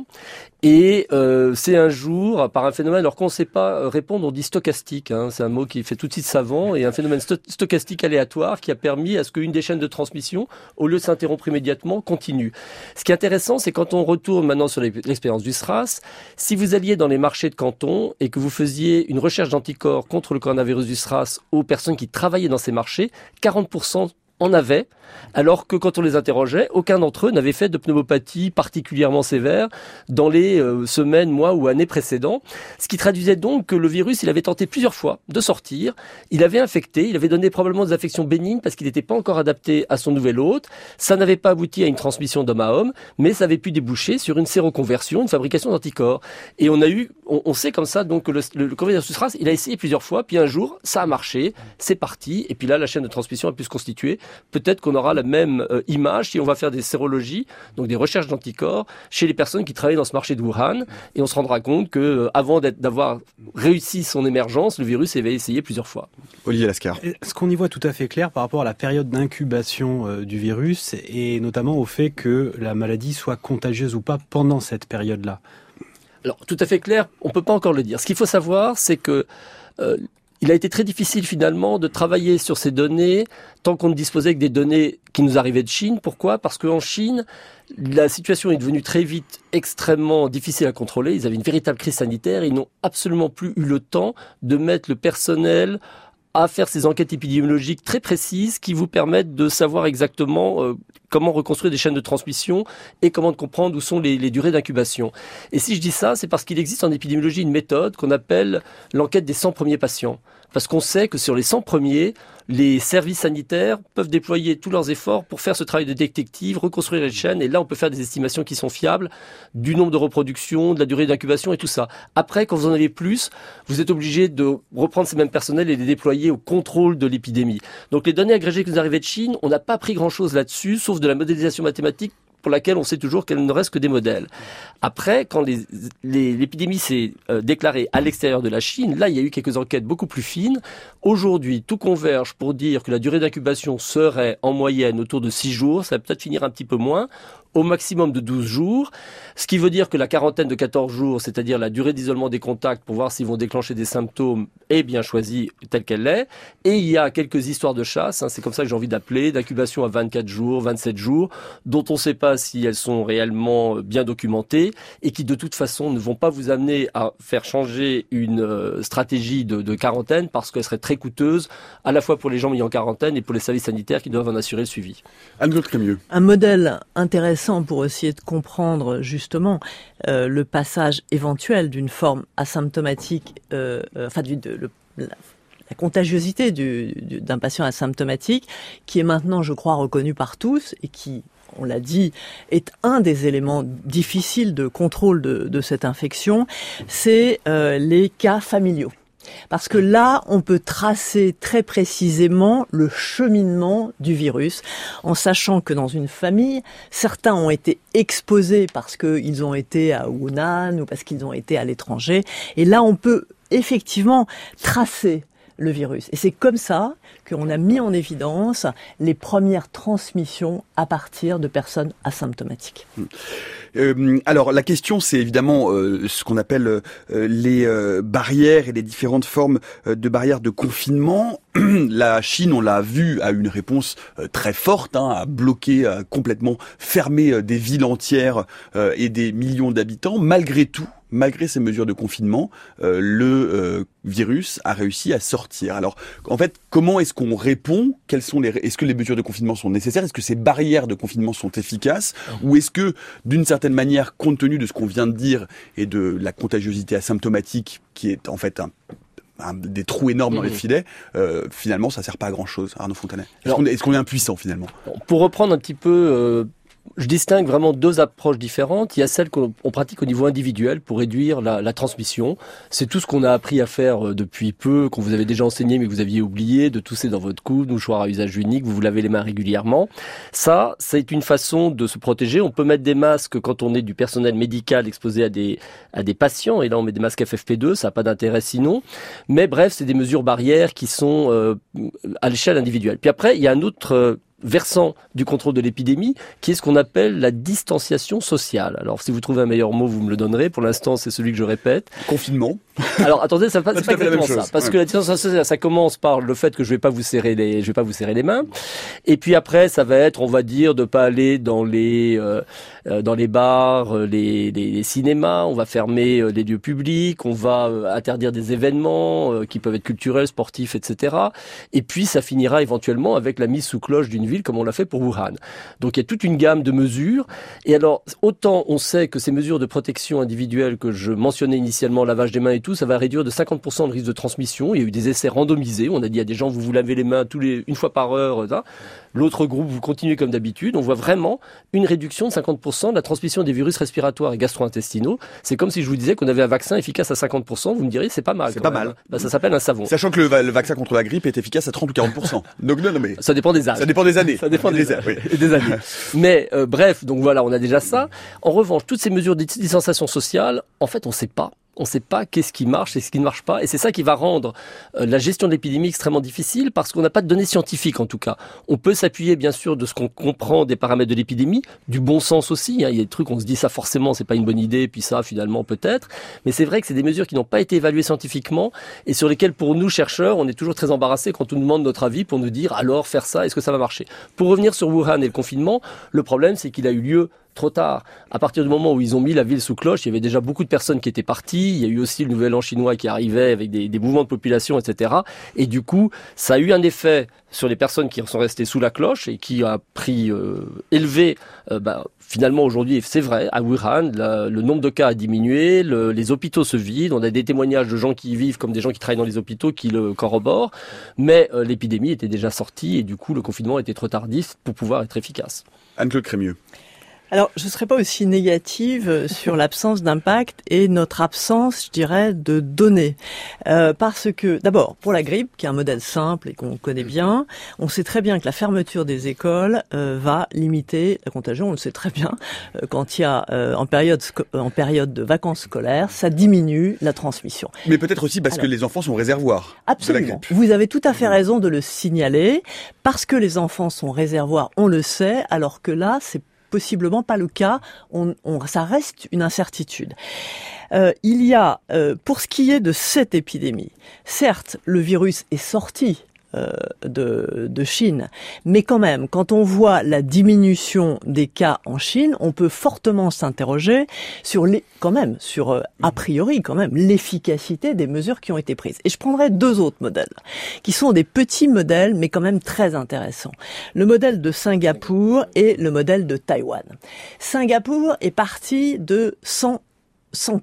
Et euh, c'est un jour, par un phénomène, alors qu'on ne sait pas répondre, on dit stochastique, hein, c'est un mot qui fait tout de suite savant, et un phénomène sto- stochastique aléatoire qui a permis à ce qu'une des chaînes de transmission, au lieu de s'interrompre immédiatement, continue. Ce qui est intéressant, c'est quand on retourne maintenant sur l'expérience du SRAS, si vous alliez dans les marchés de Canton et que vous faisiez une recherche d'anticorps contre le coronavirus du SRAS aux personnes qui travaillaient dans ces marchés, quarante pour cent en avaient, alors que quand on les interrogeait, aucun d'entre eux n'avait fait de pneumopathie particulièrement sévère dans les euh, semaines, mois ou années précédents. Ce qui traduisait donc que le virus, il avait tenté plusieurs fois de sortir, il avait infecté, il avait donné probablement des infections bénignes parce qu'il n'était pas encore adapté à son nouvel hôte. Ça n'avait pas abouti à une transmission d'homme à homme, mais ça avait pu déboucher sur une séroconversion, une fabrication d'anticorps. Et on a eu, on, on sait comme ça donc que le, le, le coronavirus SRAS, il a essayé plusieurs fois, puis un jour, ça a marché, c'est parti, et puis là, la chaîne de transmission a pu se constituer. Peut-être qu'on aura la même euh, image si on va faire des sérologies, donc des recherches d'anticorps, chez les personnes qui travaillent dans ce marché de Wuhan, et on se rendra compte que euh, avant d'être, d'avoir réussi son émergence, le virus avait essayé plusieurs fois. Olivier Lascar. Ce qu'on y voit tout à fait clair par rapport à la période d'incubation euh, du virus, et notamment au fait que la maladie soit contagieuse ou pas pendant cette période-là. Alors, tout à fait clair, on peut pas encore le dire. Ce qu'il faut savoir, c'est que euh, il a été très difficile finalement de travailler sur ces données tant qu'on ne disposait que des données qui nous arrivaient de Chine. Pourquoi ? Parce qu'en Chine, la situation est devenue très vite extrêmement difficile à contrôler. Ils avaient une véritable crise sanitaire. Ils n'ont absolument plus eu le temps de mettre le personnel à faire ces enquêtes épidémiologiques très précises qui vous permettent de savoir exactement euh, comment reconstruire des chaînes de transmission et comment comprendre où sont les, les durées d'incubation. Et si je dis ça, c'est parce qu'il existe en épidémiologie une méthode qu'on appelle l'enquête des cent premiers patients. Parce qu'on sait que sur les cent premiers, les services sanitaires peuvent déployer tous leurs efforts pour faire ce travail de détective, reconstruire les chaînes, et là on peut faire des estimations qui sont fiables du nombre de reproductions, de la durée d'incubation et tout ça. Après, quand vous en avez plus, vous êtes obligé de reprendre ces mêmes personnels et les déployer au contrôle de l'épidémie. Donc les données agrégées qui nous arrivaient de Chine, on n'a pas pris grand-chose là-dessus, sauf de la modélisation mathématique pour laquelle on sait toujours qu'elle ne reste que des modèles. Après, quand les, les, l'épidémie s'est euh, déclarée à l'extérieur de la Chine, là, il y a eu quelques enquêtes beaucoup plus fines. Aujourd'hui, tout converge pour dire que la durée d'incubation serait en moyenne autour de six jours, ça va peut-être finir un petit peu moins, au maximum de douze jours, ce qui veut dire que la quarantaine de quatorze jours, c'est-à-dire la durée d'isolement des contacts pour voir s'ils vont déclencher des symptômes, est bien choisie telle qu'elle est. Et il y a quelques histoires de chasse, hein, c'est comme ça que j'ai envie d'appeler, d'incubation à vingt-quatre jours, vingt-sept jours, dont on ne sait pas si elles sont réellement bien documentées et qui de toute façon ne vont pas vous amener à faire changer une euh, stratégie de, de quarantaine parce qu'elle serait très coûteuse à la fois pour les gens mis en quarantaine et pour les services sanitaires qui doivent en assurer le suivi. Anne-Claude Crémieux. Un modèle intéressant pour essayer de comprendre justement euh, le passage éventuel d'une forme asymptomatique, euh, euh, enfin du, de, le, la, la contagiosité du, du, d'un patient asymptomatique, qui est maintenant, je crois, reconnu par tous et qui, on l'a dit, est un des éléments difficiles de contrôle de, de cette infection, c'est euh, les cas familiaux. Parce que là, on peut tracer très précisément le cheminement du virus, en sachant que dans une famille, certains ont été exposés parce qu'ils ont été à Wuhan ou parce qu'ils ont été à l'étranger. Et là, on peut effectivement tracer le virus. Et c'est comme ça qu'on a mis en évidence les premières transmissions à partir de personnes asymptomatiques. Euh, alors la question, c'est évidemment euh, ce qu'on appelle euh, les euh, barrières et les différentes formes euh, de barrières de confinement. La Chine, on l'a vu, a eu une réponse euh, très forte, hein, a bloqué, a complètement fermé euh, des villes entières euh, et des millions d'habitants. Malgré tout, malgré ces mesures de confinement, euh, le euh, virus a réussi à sortir. Alors, en fait, comment est-ce qu'on répond ? Quelles sont les Est-ce que les mesures de confinement sont nécessaires ? Est-ce que ces barrières de confinement sont efficaces ? Ou est-ce que, d'une certaine manière, compte tenu de ce qu'on vient de dire et de la contagiosité asymptomatique, qui est en fait un Un, des trous énormes dans les filets, euh, finalement ça sert pas à grand chose. Arnaud Fontanet, est-ce qu'on est, est-ce qu'on est impuissant finalement ? Pour reprendre un petit peu, euh, je distingue vraiment deux approches différentes. Il y a celle qu'on on pratique au niveau individuel pour réduire la, la transmission. C'est tout ce qu'on a appris à faire depuis peu, qu'on vous avait déjà enseigné mais que vous aviez oublié, de tousser dans votre coude, mouchoir à usage unique, vous vous lavez les mains régulièrement. Ça, c'est une façon de se protéger. On peut mettre des masques quand on est du personnel médical exposé à des, à des patients, et là on met des masques F F P deux, ça n'a pas d'intérêt sinon. Mais bref, c'est des mesures barrières qui sont euh, à l'échelle individuelle. Puis après, il y a un autre... Euh, versant du contrôle de l'épidémie, qui est ce qu'on appelle la distanciation sociale. Alors, si vous trouvez un meilleur mot, vous me le donnerez. Pour l'instant, c'est celui que je répète. Confinement. Alors, attendez, ça, ça c'est pas exactement ça. Chose. Parce ouais. que la distanciation sociale, ça commence par le fait que je vais pas vous serrer les, je vais pas vous serrer les mains. Et puis après, ça va être, on va dire, de pas aller dans les, euh, dans les bars, les, les, les cinémas. On va fermer les lieux publics. On va interdire des événements euh, qui peuvent être culturels, sportifs, et cetera. Et puis, ça finira éventuellement avec la mise sous cloche d'une ville comme on l'a fait pour Wuhan. Donc il y a toute une gamme de mesures. Et alors, autant on sait que ces mesures de protection individuelle que je mentionnais initialement, lavage des mains et tout, ça va réduire de cinquante pour cent le risque de transmission. Il y a eu des essais randomisés. On a dit à des gens, vous vous lavez les mains tous les, une fois par heure. Là. L'autre groupe, vous continuez comme d'habitude. On voit vraiment une réduction de cinquante pour cent de la transmission des virus respiratoires et gastro-intestinaux. C'est comme si je vous disais qu'on avait un vaccin efficace à cinquante pour cent. Vous me diriez, c'est pas mal. C'est pas même. mal. Ben, ça s'appelle un savon. Sachant que le, le vaccin contre la grippe est efficace à trente ou quarante pour cent. Donc non, non, mais... Ça dépend des âges. Ça dépend des années. Ça dépend des, des, oui. des années. Mais euh, bref, donc voilà, on a déjà ça. En revanche, toutes ces mesures de distanciation sociale, en fait, on ne sait pas. On ne sait pas qu'est-ce qui marche et ce qui ne marche pas. Et c'est ça qui va rendre euh, la gestion de l'épidémie extrêmement difficile, parce qu'on n'a pas de données scientifiques en tout cas. On peut s'appuyer bien sûr de ce qu'on comprend des paramètres de l'épidémie, du bon sens aussi. Hein. Il y a des trucs, on se dit ça forcément, c'est pas une bonne idée, puis ça finalement peut-être. Mais c'est vrai que c'est des mesures qui n'ont pas été évaluées scientifiquement et sur lesquelles pour nous, chercheurs, on est toujours très embarrassés quand on nous demande notre avis pour nous dire alors faire ça, est-ce que ça va marcher ? Pour revenir sur Wuhan et le confinement, le problème c'est qu'il a eu lieu trop tard. À partir du moment où ils ont mis la ville sous cloche, il y avait déjà beaucoup de personnes qui étaient parties. Il y a eu aussi le nouvel an chinois qui arrivait avec des, des mouvements de population, et cetera. Et du coup, ça a eu un effet sur les personnes qui sont restées sous la cloche et qui a pris euh, élevé. Euh, bah, finalement, aujourd'hui, c'est vrai, à Wuhan, la, le nombre de cas a diminué, le, les hôpitaux se vident. On a des témoignages de gens qui y vivent comme des gens qui travaillent dans les hôpitaux qui le corroborent. Mais euh, l'épidémie était déjà sortie et du coup, le confinement était trop tardif pour pouvoir être efficace. Anne-Claude Crémieux. Alors, je ne serais pas aussi négative sur l'absence d'impact et notre absence, je dirais, de données. Euh, parce que, d'abord, pour la grippe, qui est un modèle simple et qu'on connaît bien, on sait très bien que la fermeture des écoles euh, va limiter la contagion. On le sait très bien. Euh, quand il y a, euh, en période en période de vacances scolaires, ça diminue la transmission. Mais peut-être aussi parce Alors, que les enfants sont réservoirs absolument. de la grippe. Vous avez tout à fait raison de le signaler. Parce que les enfants sont réservoirs, on le sait, alors que là, c'est possiblement pas le cas, on, on, ça reste une incertitude. Euh, il y a, euh, pour ce qui est de cette épidémie, certes, le virus est sorti euh, de, de Chine, mais quand même, quand on voit la diminution des cas en Chine, on peut fortement s'interroger sur les, quand même, sur euh, a priori quand même, l'efficacité des mesures qui ont été prises. Et je prendrai deux autres modèles, qui sont des petits modèles, mais quand même très intéressants. Le modèle de Singapour et le modèle de Taïwan. Singapour est parti de cent cas.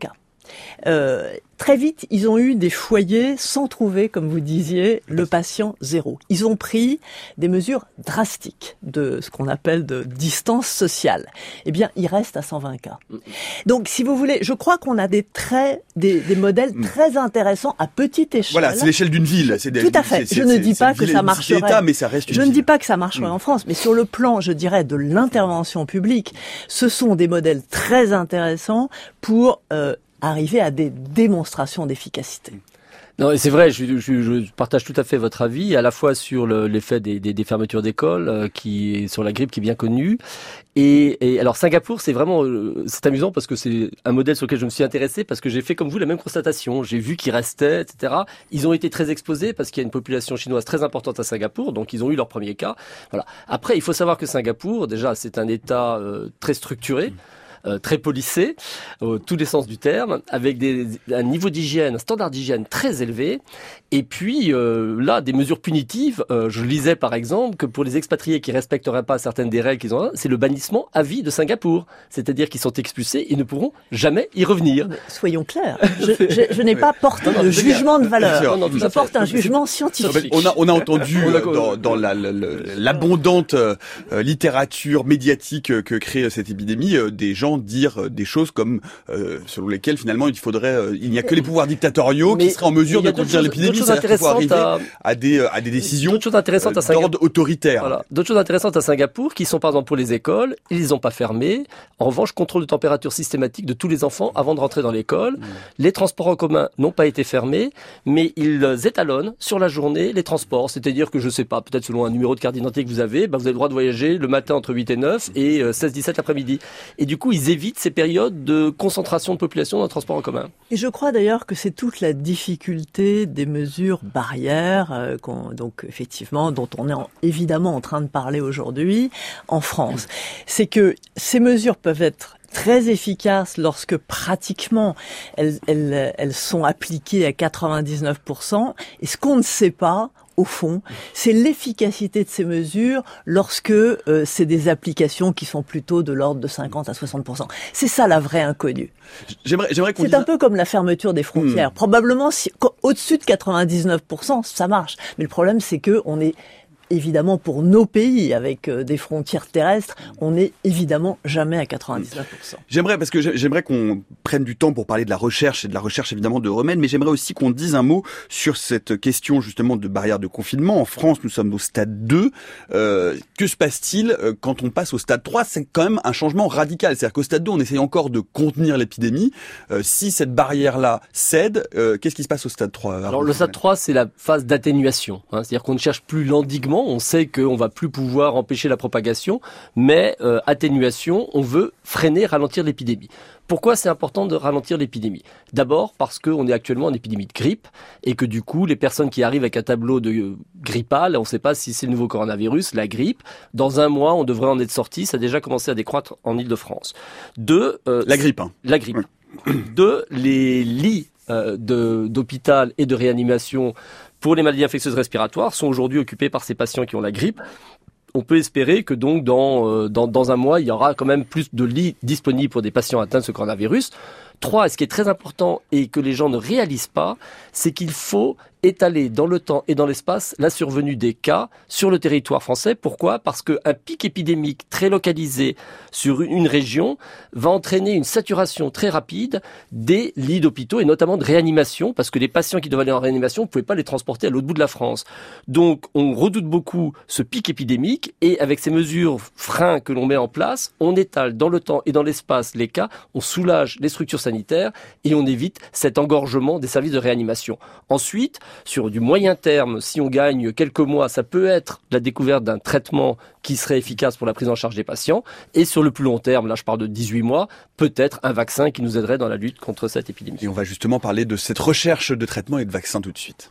Euh, très vite, ils ont eu des foyers sans trouver, comme vous disiez, le patient zéro. Ils ont pris des mesures drastiques de ce qu'on appelle de distance sociale. Eh bien, ils restent à cent vingt cas. Donc, si vous voulez, je crois qu'on a des traits, des, des modèles très intéressants à petite échelle. Voilà, c'est l'échelle d'une ville. C'est des, Tout à fait. c'est, je c'est, ne c'est, dis pas que ça marcherait. État, mais ça reste une je ville. ne dis pas que ça marcherait mmh. en France, mais sur le plan, je dirais, de l'intervention publique, ce sont des modèles très intéressants pour euh, arriver à des démonstrations d'efficacité. Non, et c'est vrai, je, je, je partage tout à fait votre avis, à la fois sur le, l'effet des, des, des fermetures d'écoles, euh, qui sur la grippe qui est bien connue. Et, et alors Singapour, c'est vraiment, euh, c'est amusant parce que c'est un modèle sur lequel je me suis intéressé parce que j'ai fait comme vous la même constatation. J'ai vu qu'ils restaient, et cetera. Ils ont été très exposés parce qu'il y a une population chinoise très importante à Singapour, donc ils ont eu leur premier cas. Voilà. Après, il faut savoir que Singapour, déjà, c'est un État euh, très structuré. Euh, très policé, euh, tous les sens du terme, avec des, un niveau d'hygiène, un standard d'hygiène très élevé. Et puis euh, là, des mesures punitives. Euh, je lisais par exemple que pour les expatriés qui respecteraient pas certaines des règles qu'ils ont, c'est le bannissement à vie de Singapour. C'est-à-dire qu'ils sont expulsés et ne pourront jamais y revenir. Mais soyons clairs. Je, je, je n'ai pas porté non, non, de jugement de valeur. Non, non, je porte un jugement scientifique. On a, on a entendu euh, dans, dans la, la, la, l'abondante euh, littérature médiatique que crée cette épidémie, euh, des gens dire des choses comme euh, selon lesquelles finalement il faudrait euh, il n'y a que les pouvoirs dictatoriaux mais qui seraient en mesure de contenir l'épidémie, c'est-à-dire qu'il faut arriver à, à des à des décisions d'autres choses intéressantes euh, à d'ordre autoritaire. Voilà. D'autres choses intéressantes à Singapour qui sont par exemple pour les écoles, ils les ont pas fermées. En revanche, contrôle de température systématique de tous les enfants avant de rentrer dans l'école. Mmh. Les transports en commun n'ont pas été fermés, mais ils étalonnent sur la journée les transports, c'est-à-dire que je sais pas, peut-être selon un numéro de carte d'identité que vous avez, bah vous avez le droit de voyager le matin entre huit et neuf et euh, seize dix-sept l'après-midi. Et du coup, ils évitent ces périodes de concentration de population dans le transport en commun. Et je crois d'ailleurs que c'est toute la difficulté des mesures barrières, euh, qu'on, donc effectivement, dont on est en, évidemment en train de parler aujourd'hui en France. C'est que ces mesures peuvent être très efficaces lorsque pratiquement elles, elles, elles sont appliquées à quatre-vingt-dix-neuf pour cent. Et ce qu'on ne sait pas, au fond, c'est l'efficacité de ces mesures lorsque euh, c'est des applications qui sont plutôt de l'ordre de cinquante à soixante pour cent. C'est ça la vraie inconnue. J'aimerais, j'aimerais qu'on c'est dise... un peu comme la fermeture des frontières. Hmm. Probablement, si, au-dessus de quatre-vingt-dix-neuf pour cent, ça marche. Mais le problème, c'est que on est évidemment, pour nos pays, avec euh, des frontières terrestres, on n'est évidemment jamais à quatre-vingt-dix-neuf pour cent. J'aimerais, parce que j'aimerais qu'on prenne du temps pour parler de la recherche et de la recherche évidemment de remèdes, mais j'aimerais aussi qu'on dise un mot sur cette question justement de barrière de confinement. En France, nous sommes au stade deux. Euh, que se passe-t-il quand on passe au stade trois? C'est quand même un changement radical. C'est-à-dire qu'au stade deux, on essaye encore de contenir l'épidémie. Euh, si cette barrière-là cède, euh, qu'est-ce qui se passe au stade trois? Alors le stade trois, c'est la phase d'atténuation. Hein, c'est-à-dire qu'on ne cherche plus l'endiguement. On sait qu'on va plus pouvoir empêcher la propagation, mais euh, atténuation, on veut freiner, ralentir l'épidémie. Pourquoi c'est important de ralentir l'épidémie? D'abord parce qu'on est actuellement en épidémie de grippe et que du coup, les personnes qui arrivent avec un tableau de euh, grippal, on ne sait pas si c'est le nouveau coronavirus, la grippe, dans un mois, on devrait en être sorti. Ça a déjà commencé à décroître en Île-de-France. Deux, euh, la grippe. Hein. La grippe. Ouais. Deux, les lits euh, de, d'hôpital et de réanimation pour les maladies infectieuses respiratoires sont aujourd'hui occupés par ces patients qui ont la grippe. On peut espérer que donc dans, euh, dans, dans un mois, il y aura quand même plus de lits disponibles pour des patients atteints de ce coronavirus. Trois, ce qui est très important et que les gens ne réalisent pas, c'est qu'il faut étaler dans le temps et dans l'espace la survenue des cas sur le territoire français. Pourquoi ? Parce qu'un pic épidémique très localisé sur une région va entraîner une saturation très rapide des lits d'hôpitaux et notamment de réanimation, parce que les patients qui doivent aller en réanimation, vous ne pouvez pas les transporter à l'autre bout de la France. Donc on redoute beaucoup ce pic épidémique et avec ces mesures freins que l'on met en place, on étale dans le temps et dans l'espace les cas, on soulage les structures sanitaires et on évite cet engorgement des services de réanimation. Ensuite, sur du moyen terme, si on gagne quelques mois, ça peut être la découverte d'un traitement qui serait efficace pour la prise en charge des patients. Et sur le plus long terme, là je parle de dix-huit mois, peut-être un vaccin qui nous aiderait dans la lutte contre cette épidémie. Et on va justement parler de cette recherche de traitement et de vaccins tout de suite.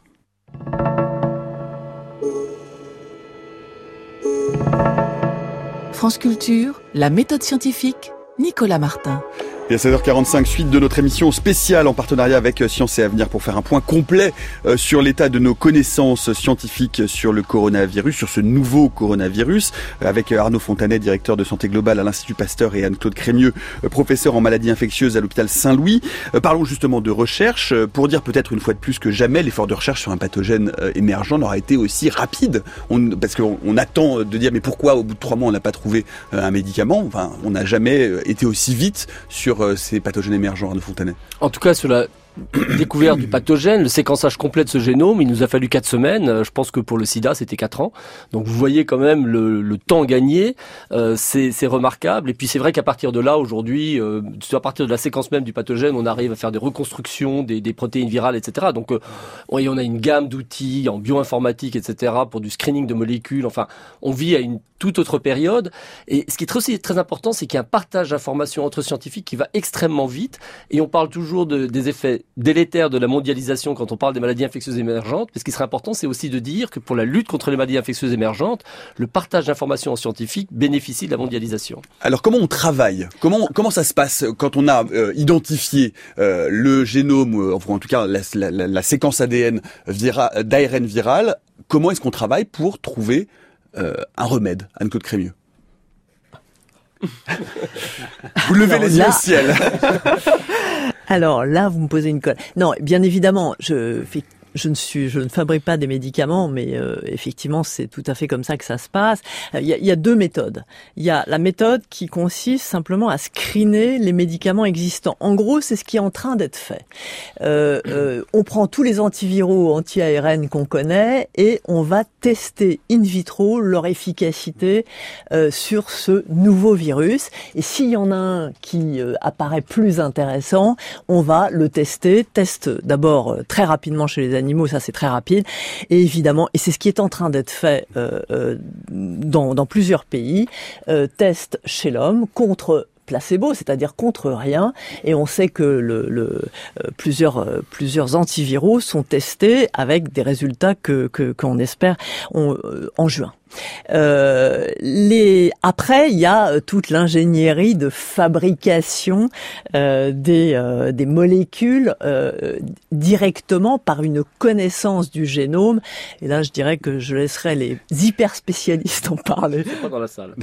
France Culture, la méthode scientifique, Nicolas Martin. Et à seize heures quarante-cinq, suite de notre émission spéciale en partenariat avec Science et Avenir pour faire un point complet sur l'état de nos connaissances scientifiques sur le coronavirus, sur ce nouveau coronavirus, avec Arnaud Fontanet, directeur de santé globale à l'Institut Pasteur, et Anne-Claude Crémieux, professeur en maladies infectieuses à l'hôpital Saint-Louis. Parlons justement de recherche, pour dire peut-être une fois de plus que jamais l'effort de recherche sur un pathogène émergent n'aura été aussi rapide. On, parce qu'on on attend de dire mais pourquoi au bout de trois mois on n'a pas trouvé un médicament. Enfin, on n'a jamais été aussi vite sur ces pathogènes émergents, Arnaud Fontanet. En tout cas, sur la découverte du pathogène, le séquençage complet de ce génome, il nous a fallu quatre semaines. Je pense que pour le sida, c'était quatre ans. Donc vous voyez quand même le, le temps gagné. Euh, c'est, c'est remarquable. Et puis c'est vrai qu'à partir de là, aujourd'hui, euh, à partir de la séquence même du pathogène, on arrive à faire des reconstructions des, des protéines virales, et cetera. Donc euh, oui, on a une gamme d'outils en bioinformatique, et cetera, pour du screening de molécules. Enfin, on vit à une toute autre période. Et ce qui est aussi très important, c'est qu'il y a un partage d'informations entre scientifiques qui va extrêmement vite. Et on parle toujours de, des effets délétères de la mondialisation quand on parle des maladies infectieuses émergentes. Mais ce qui serait important, c'est aussi de dire que pour la lutte contre les maladies infectieuses émergentes, le partage d'informations scientifiques bénéficie de la mondialisation. Alors comment on travaille ? Comment comment ça se passe quand on a euh, identifié euh, le génome, euh, enfin en tout cas la, la, la, la séquence A D N vira, d'A R N viral ? Comment est-ce qu'on travaille pour trouver euh, un remède, Anne-Claude Crémieux ? Vous levez Alors les yeux là... au ciel. Alors là, vous me posez une colle. Non, bien évidemment, je fais Je ne suis, je ne fabrique pas des médicaments, mais euh, effectivement, c'est tout à fait comme ça que ça se passe. Il y a, il y a deux méthodes. Il y a la méthode qui consiste simplement à screener les médicaments existants. En gros, c'est ce qui est en train d'être fait. Euh, euh, on prend tous les antiviraux anti-A R N qu'on connaît et on va tester in vitro leur efficacité euh, sur ce nouveau virus. Et s'il y en a un qui euh, apparaît plus intéressant, on va le tester. Test d'abord euh, très rapidement chez les animaux. animaux, ça c'est très rapide, et évidemment, et c'est ce qui est en train d'être fait euh, euh, dans, dans plusieurs pays, euh, test chez l'homme contre placebo, c'est-à-dire contre rien, et on sait que le, le, euh, plusieurs, euh, plusieurs antiviraux sont testés avec des résultats que, que, qu'on espère on, euh, en juin. Euh, les... Après, il y a toute l'ingénierie de fabrication euh, des, euh, des molécules euh, directement par une connaissance du génome. Et là, je dirais que je laisserai les hyper spécialistes en parler. C'est pas dans la salle.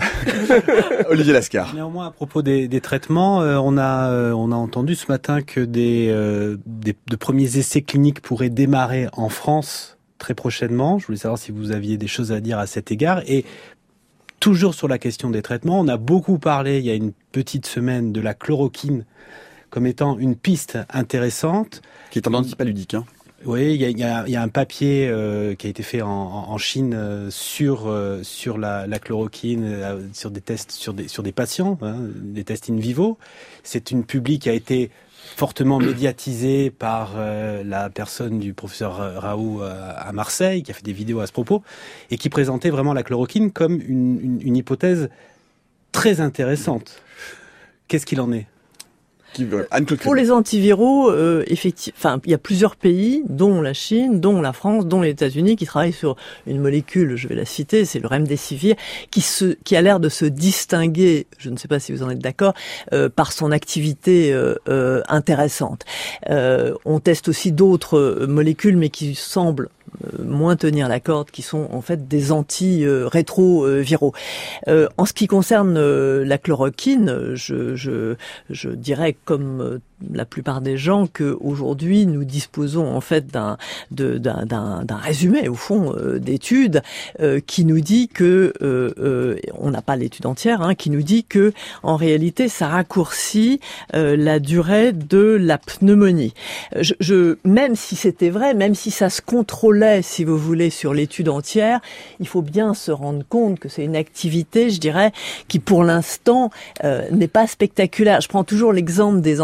Olivier Lascar. Néanmoins, à propos des, des traitements, euh, on a euh, on a entendu ce matin que des, euh, des de premiers essais cliniques pourraient démarrer en France très prochainement. Je voulais savoir si vous aviez des choses à dire à cet égard. Et toujours sur la question des traitements, on a beaucoup parlé il y a une petite semaine de la chloroquine comme étant une piste intéressante. Qui est un antipaludique, hein. Oui, il y a, il y a, il y a un papier euh, qui a été fait en, en Chine euh, sur euh, sur la, la chloroquine, euh, sur des tests sur des sur des patients, hein, des tests in vivo. C'est une publique qui a été fortement médiatisé par euh, la personne du professeur Raoult euh, à Marseille, qui a fait des vidéos à ce propos, et qui présentait vraiment la chloroquine comme une, une, une hypothèse très intéressante. Qu'est-ce qu'il en est ? Qui veut Anne-Claude Pour les antiviraux, euh, effectivement, enfin, il y a plusieurs pays, dont la Chine, dont la France, dont les États-Unis, qui travaillent sur une molécule, je vais la citer, c'est le remdesivir, qui se, qui a l'air de se distinguer, je ne sais pas si vous en êtes d'accord, euh, par son activité euh, euh, intéressante. Euh, on teste aussi d'autres molécules, mais qui semblent moins tenir la corde, qui sont en fait des anti-rétroviraux. Euh, en ce qui concerne euh, la chloroquine, je, je, je dirais comme euh, la plupart des gens que aujourd'hui nous disposons en fait d'un de, d'un, d'un, d'un résumé au fond euh, d'études euh, qui nous dit que euh, euh, on n'a pas l'étude entière, hein, qui nous dit que en réalité ça raccourcit euh, la durée de la pneumonie. Je, je même si c'était vrai, même si ça se contrôlait, si vous voulez, sur l'étude entière, il faut bien se rendre compte que c'est une activité, je dirais, qui pour l'instant euh, n'est pas spectaculaire. Je prends toujours l'exemple des antibiotiques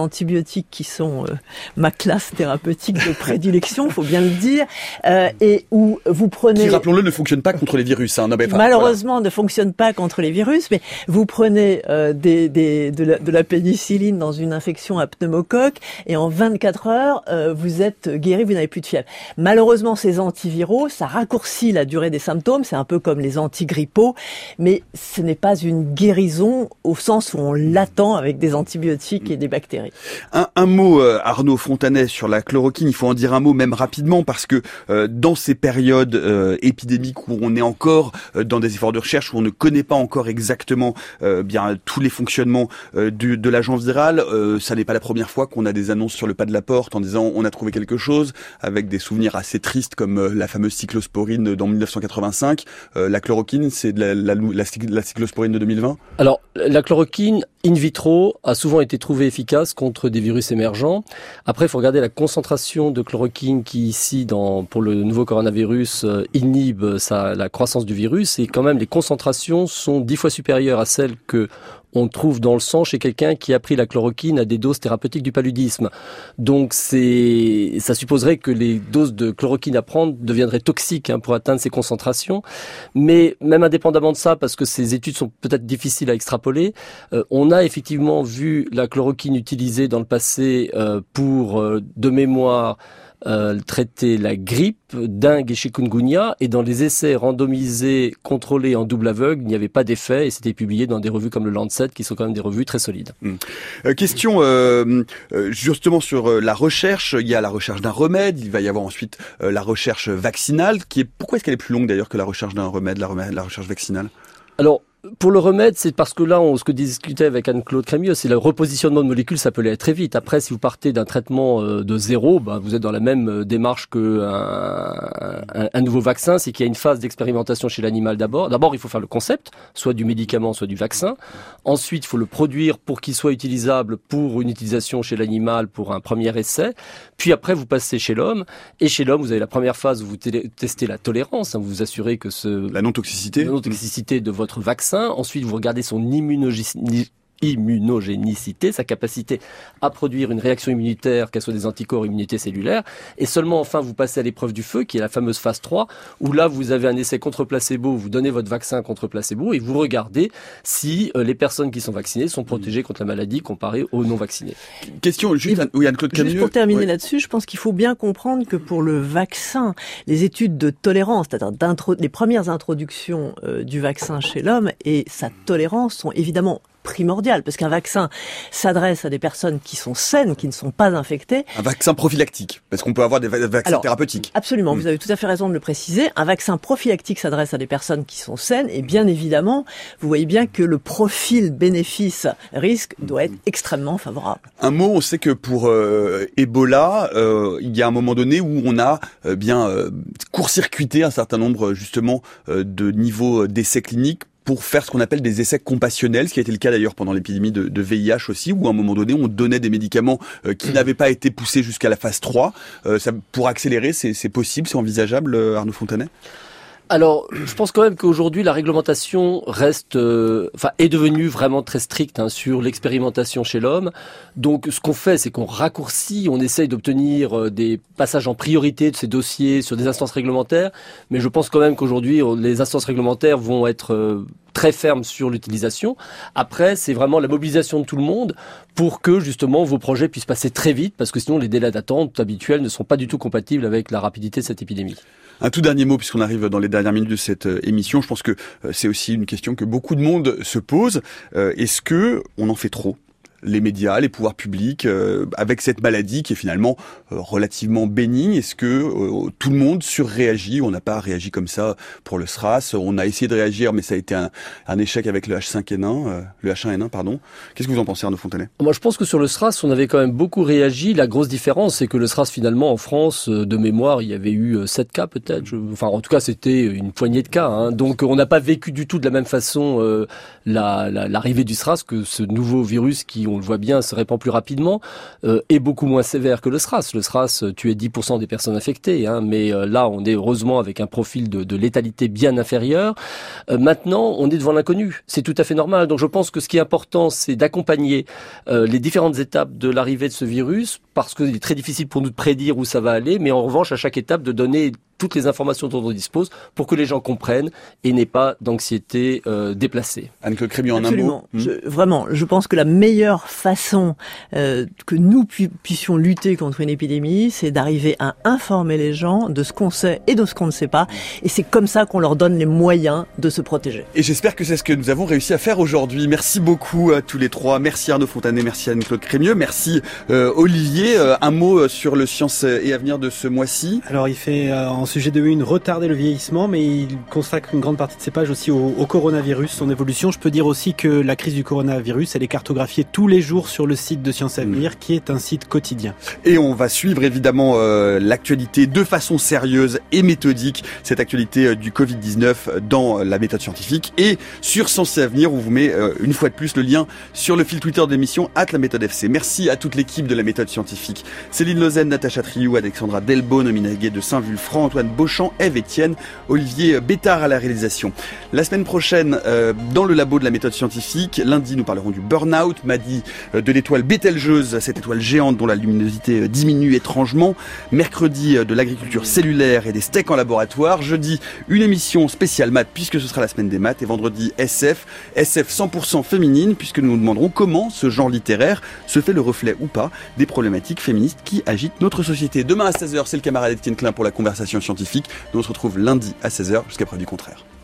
antibiotiques qui sont euh, ma classe thérapeutique de prédilection, faut bien le dire, euh, et où vous prenez... Qui, rappelons-le, ne fonctionne pas contre les virus. Hein. Non, mais, enfin, malheureusement, voilà. ne fonctionne pas contre les virus, mais vous prenez euh, des, des, de, la, de la pénicilline dans une infection à pneumocoque, et en vingt-quatre heures, euh, vous êtes guéri, vous n'avez plus de fièvre. Malheureusement, ces antiviraux, ça raccourcit la durée des symptômes, c'est un peu comme les antigrippaux, mais ce n'est pas une guérison au sens où on l'attend avec des antibiotiques et des bactéries. Un, un mot, euh, Arnaud Fontanet, sur la chloroquine. Il faut en dire un mot même rapidement parce que euh, dans ces périodes euh, épidémiques où on est encore euh, dans des efforts de recherche, où on ne connaît pas encore exactement euh, bien tous les fonctionnements euh, du, de l'agent viral, euh, ça n'est pas la première fois qu'on a des annonces sur le pas de la porte en disant on a trouvé quelque chose, avec des souvenirs assez tristes comme euh, la fameuse cyclosporine dans mille neuf cent quatre-vingt-cinq. Euh, la chloroquine, c'est de la, la, la, la cyclosporine de deux mille vingt. Alors, la chloroquine in vitro a souvent été trouvée efficace contre des virus émergents. Après, il faut regarder la concentration de chloroquine qui, ici, dans, pour le nouveau coronavirus, euh, inhibe sa, la croissance du virus. Et quand même, les concentrations sont dix fois supérieures à celles que on trouve dans le sang chez quelqu'un qui a pris la chloroquine à des doses thérapeutiques du paludisme. Donc c'est, ça supposerait que les doses de chloroquine à prendre deviendraient toxiques hein, pour atteindre ces concentrations. Mais même indépendamment de ça, parce que ces études sont peut-être difficiles à extrapoler, euh, on a effectivement vu la chloroquine utilisée dans le passé euh, pour, euh, de mémoire, Euh, traiter la grippe, dengue et chikungunya, et dans les essais randomisés contrôlés en double aveugle, il n'y avait pas d'effet et c'était publié dans des revues comme le Lancet qui sont quand même des revues très solides. Mmh. Euh, question euh, euh, justement sur euh, la recherche. Il y a la recherche d'un remède, il va y avoir ensuite euh, la recherche vaccinale. Qui est pourquoi est-ce qu'elle est plus longue d'ailleurs que la recherche d'un remède, la, remède, la recherche vaccinale? Alors, pour le remède, c'est parce que là, on, ce que discutait avec Anne-Claude Crémieux, c'est le repositionnement de molécules, ça peut aller très vite. Après, si vous partez d'un traitement euh, de zéro, bah, vous êtes dans la même euh, démarche qu'un un, un nouveau vaccin, c'est qu'il y a une phase d'expérimentation chez l'animal d'abord. D'abord, il faut faire le concept, soit du médicament, soit du vaccin. Ensuite, il faut le produire pour qu'il soit utilisable pour une utilisation chez l'animal, pour un premier essai. Puis après, vous passez chez l'homme. Et chez l'homme, vous avez la première phase où vous t- testez la tolérance, hein, vous vous assurez que ce... La non-toxicité. La non-toxicité de votre vaccin. Ensuite, vous regardez son immunogénicité. immunogénicité, sa capacité à produire une réaction immunitaire, qu'elle soit des anticorps, immunité cellulaire, et seulement enfin vous passez à l'épreuve du feu, qui est la fameuse phase trois, où là vous avez un essai contre placebo, vous donnez votre vaccin contre placebo, et vous regardez si euh, les personnes qui sont vaccinées sont protégées contre la maladie comparées aux non-vaccinés. Question, juste, et, oui, Anne-Claude Crémieux. Juste pour terminer oui. là-dessus, je pense qu'il faut bien comprendre que pour le vaccin, les études de tolérance, c'est-à-dire les premières introductions euh, du vaccin chez l'homme et sa tolérance sont évidemment primordial, parce qu'un vaccin s'adresse à des personnes qui sont saines, qui ne sont pas infectées. Un vaccin prophylactique, parce qu'on peut avoir des vaccins Alors, thérapeutiques. Absolument, mmh. Vous avez tout à fait raison de le préciser. Un vaccin prophylactique s'adresse à des personnes qui sont saines, et bien évidemment, vous voyez bien que le profil bénéfice-risque doit être extrêmement favorable. Un mot, on sait que pour euh, Ebola, euh, il y a un moment donné où on a euh, bien euh, court-circuité un certain nombre justement euh, de niveaux d'essais cliniques pour faire ce qu'on appelle des essais compassionnels, ce qui a été le cas d'ailleurs pendant l'épidémie de, de V I H aussi, où à un moment donné, on donnait des médicaments euh, qui n'avaient pas été poussés jusqu'à la phase trois. Euh, ça, pour accélérer, c'est, c'est possible, c'est envisageable, Arnaud Fontanet ? Alors, je pense quand même qu'aujourd'hui la réglementation reste, euh, enfin, est devenue vraiment très stricte hein, sur l'expérimentation chez l'homme. Donc, ce qu'on fait, c'est qu'on raccourcit, on essaye d'obtenir euh, des passages en priorité de ces dossiers sur des instances réglementaires. Mais je pense quand même qu'aujourd'hui, les instances réglementaires vont être euh, très fermes sur l'utilisation. Après, c'est vraiment la mobilisation de tout le monde pour que justement vos projets puissent passer très vite, parce que sinon les délais d'attente habituels ne sont pas du tout compatibles avec la rapidité de cette épidémie. Un tout dernier mot, puisqu'on arrive dans les dernières minutes de cette euh, émission. Je pense que euh, c'est aussi une question que beaucoup de monde se pose. Euh, est-ce que on en fait trop ? Les médias, les pouvoirs publics, euh, avec cette maladie qui est finalement euh, relativement bénigne, est-ce que euh, tout le monde surréagit ? On n'a pas réagi comme ça pour le SRAS. On a essayé de réagir, mais ça a été un, un échec avec le H cinq N un, euh, le H un N un, pardon. Qu'est-ce que vous en pensez, Arnaud Fontanet ? Moi, je pense que sur le SRAS, on avait quand même beaucoup réagi. La grosse différence, c'est que le SRAS, finalement, en France, de mémoire, il y avait eu sept cas peut-être. Je... Enfin, en tout cas, c'était une poignée de cas. Hein. Donc, on n'a pas vécu du tout de la même façon euh, la, la, l'arrivée du SRAS que ce nouveau virus qui qui, on le voit bien, se répand plus rapidement, euh, est beaucoup moins sévère que le SRAS. Le SRAS tuait dix pour cent des personnes infectées, hein, mais euh, là, on est heureusement avec un profil de, de létalité bien inférieur. Euh, maintenant, on est devant l'inconnu. C'est tout à fait normal. Donc, je pense que ce qui est important, c'est d'accompagner euh, les différentes étapes de l'arrivée de ce virus, parce qu'il est très difficile pour nous de prédire où ça va aller, mais en revanche, à chaque étape, de donner toutes les informations dont on dispose pour que les gens comprennent et n'aient pas d'anxiété euh, déplacée. Anne-Claude Crémieux, en Absolument. un mot. Je, vraiment, je pense que la meilleure façon euh, que nous pu- puissions lutter contre une épidémie, c'est d'arriver à informer les gens de ce qu'on sait et de ce qu'on ne sait pas. Et c'est comme ça qu'on leur donne les moyens de se protéger. Et j'espère que c'est ce que nous avons réussi à faire aujourd'hui. Merci beaucoup à tous les trois. Merci Arnaud Fontanet, merci Anne-Claude Crémieux, merci euh, Olivier. Euh, un mot sur le Science et Avenir de ce mois-ci. Alors il fait euh, en sujet de une retarder le vieillissement, mais il consacre une grande partie de ses pages aussi au, au coronavirus, son évolution. Je peux dire aussi que la crise du coronavirus, elle est cartographiée tous les jours sur le site de Science et Avenir, mmh. qui est un site quotidien. Et on va suivre évidemment euh, l'actualité de façon sérieuse et méthodique, cette actualité euh, du covid dix-neuf dans la méthode scientifique et sur Science et Avenir. On vous met euh, une fois de plus le lien sur le fil Twitter de l'émission arobase la méthode F C. Merci à toute l'équipe de la méthode scientifique. Céline Lozen, Natacha Triou, Alexandra Delbo, Nomina Gué de Saint-Vulfranc, Antoine Beauchamp, Ève Etienne, Olivier Bétard à la réalisation. La semaine prochaine, euh, dans le labo de la méthode scientifique, lundi nous parlerons du burn-out, mardi euh, de l'étoile Bételgeuse, cette étoile géante dont la luminosité euh, diminue étrangement, mercredi euh, de l'agriculture cellulaire et des steaks en laboratoire, jeudi une émission spéciale maths puisque ce sera la semaine des maths, et vendredi S F, S F cent pour cent féminine puisque nous nous demanderons comment ce genre littéraire se fait le reflet ou pas des problématiques féministes qui agitent notre société. Demain à seize heures, c'est le camarade Étienne Klein pour la conversation scientifique. Nous on se retrouve lundi à seize heures jusqu'à preuve du contraire.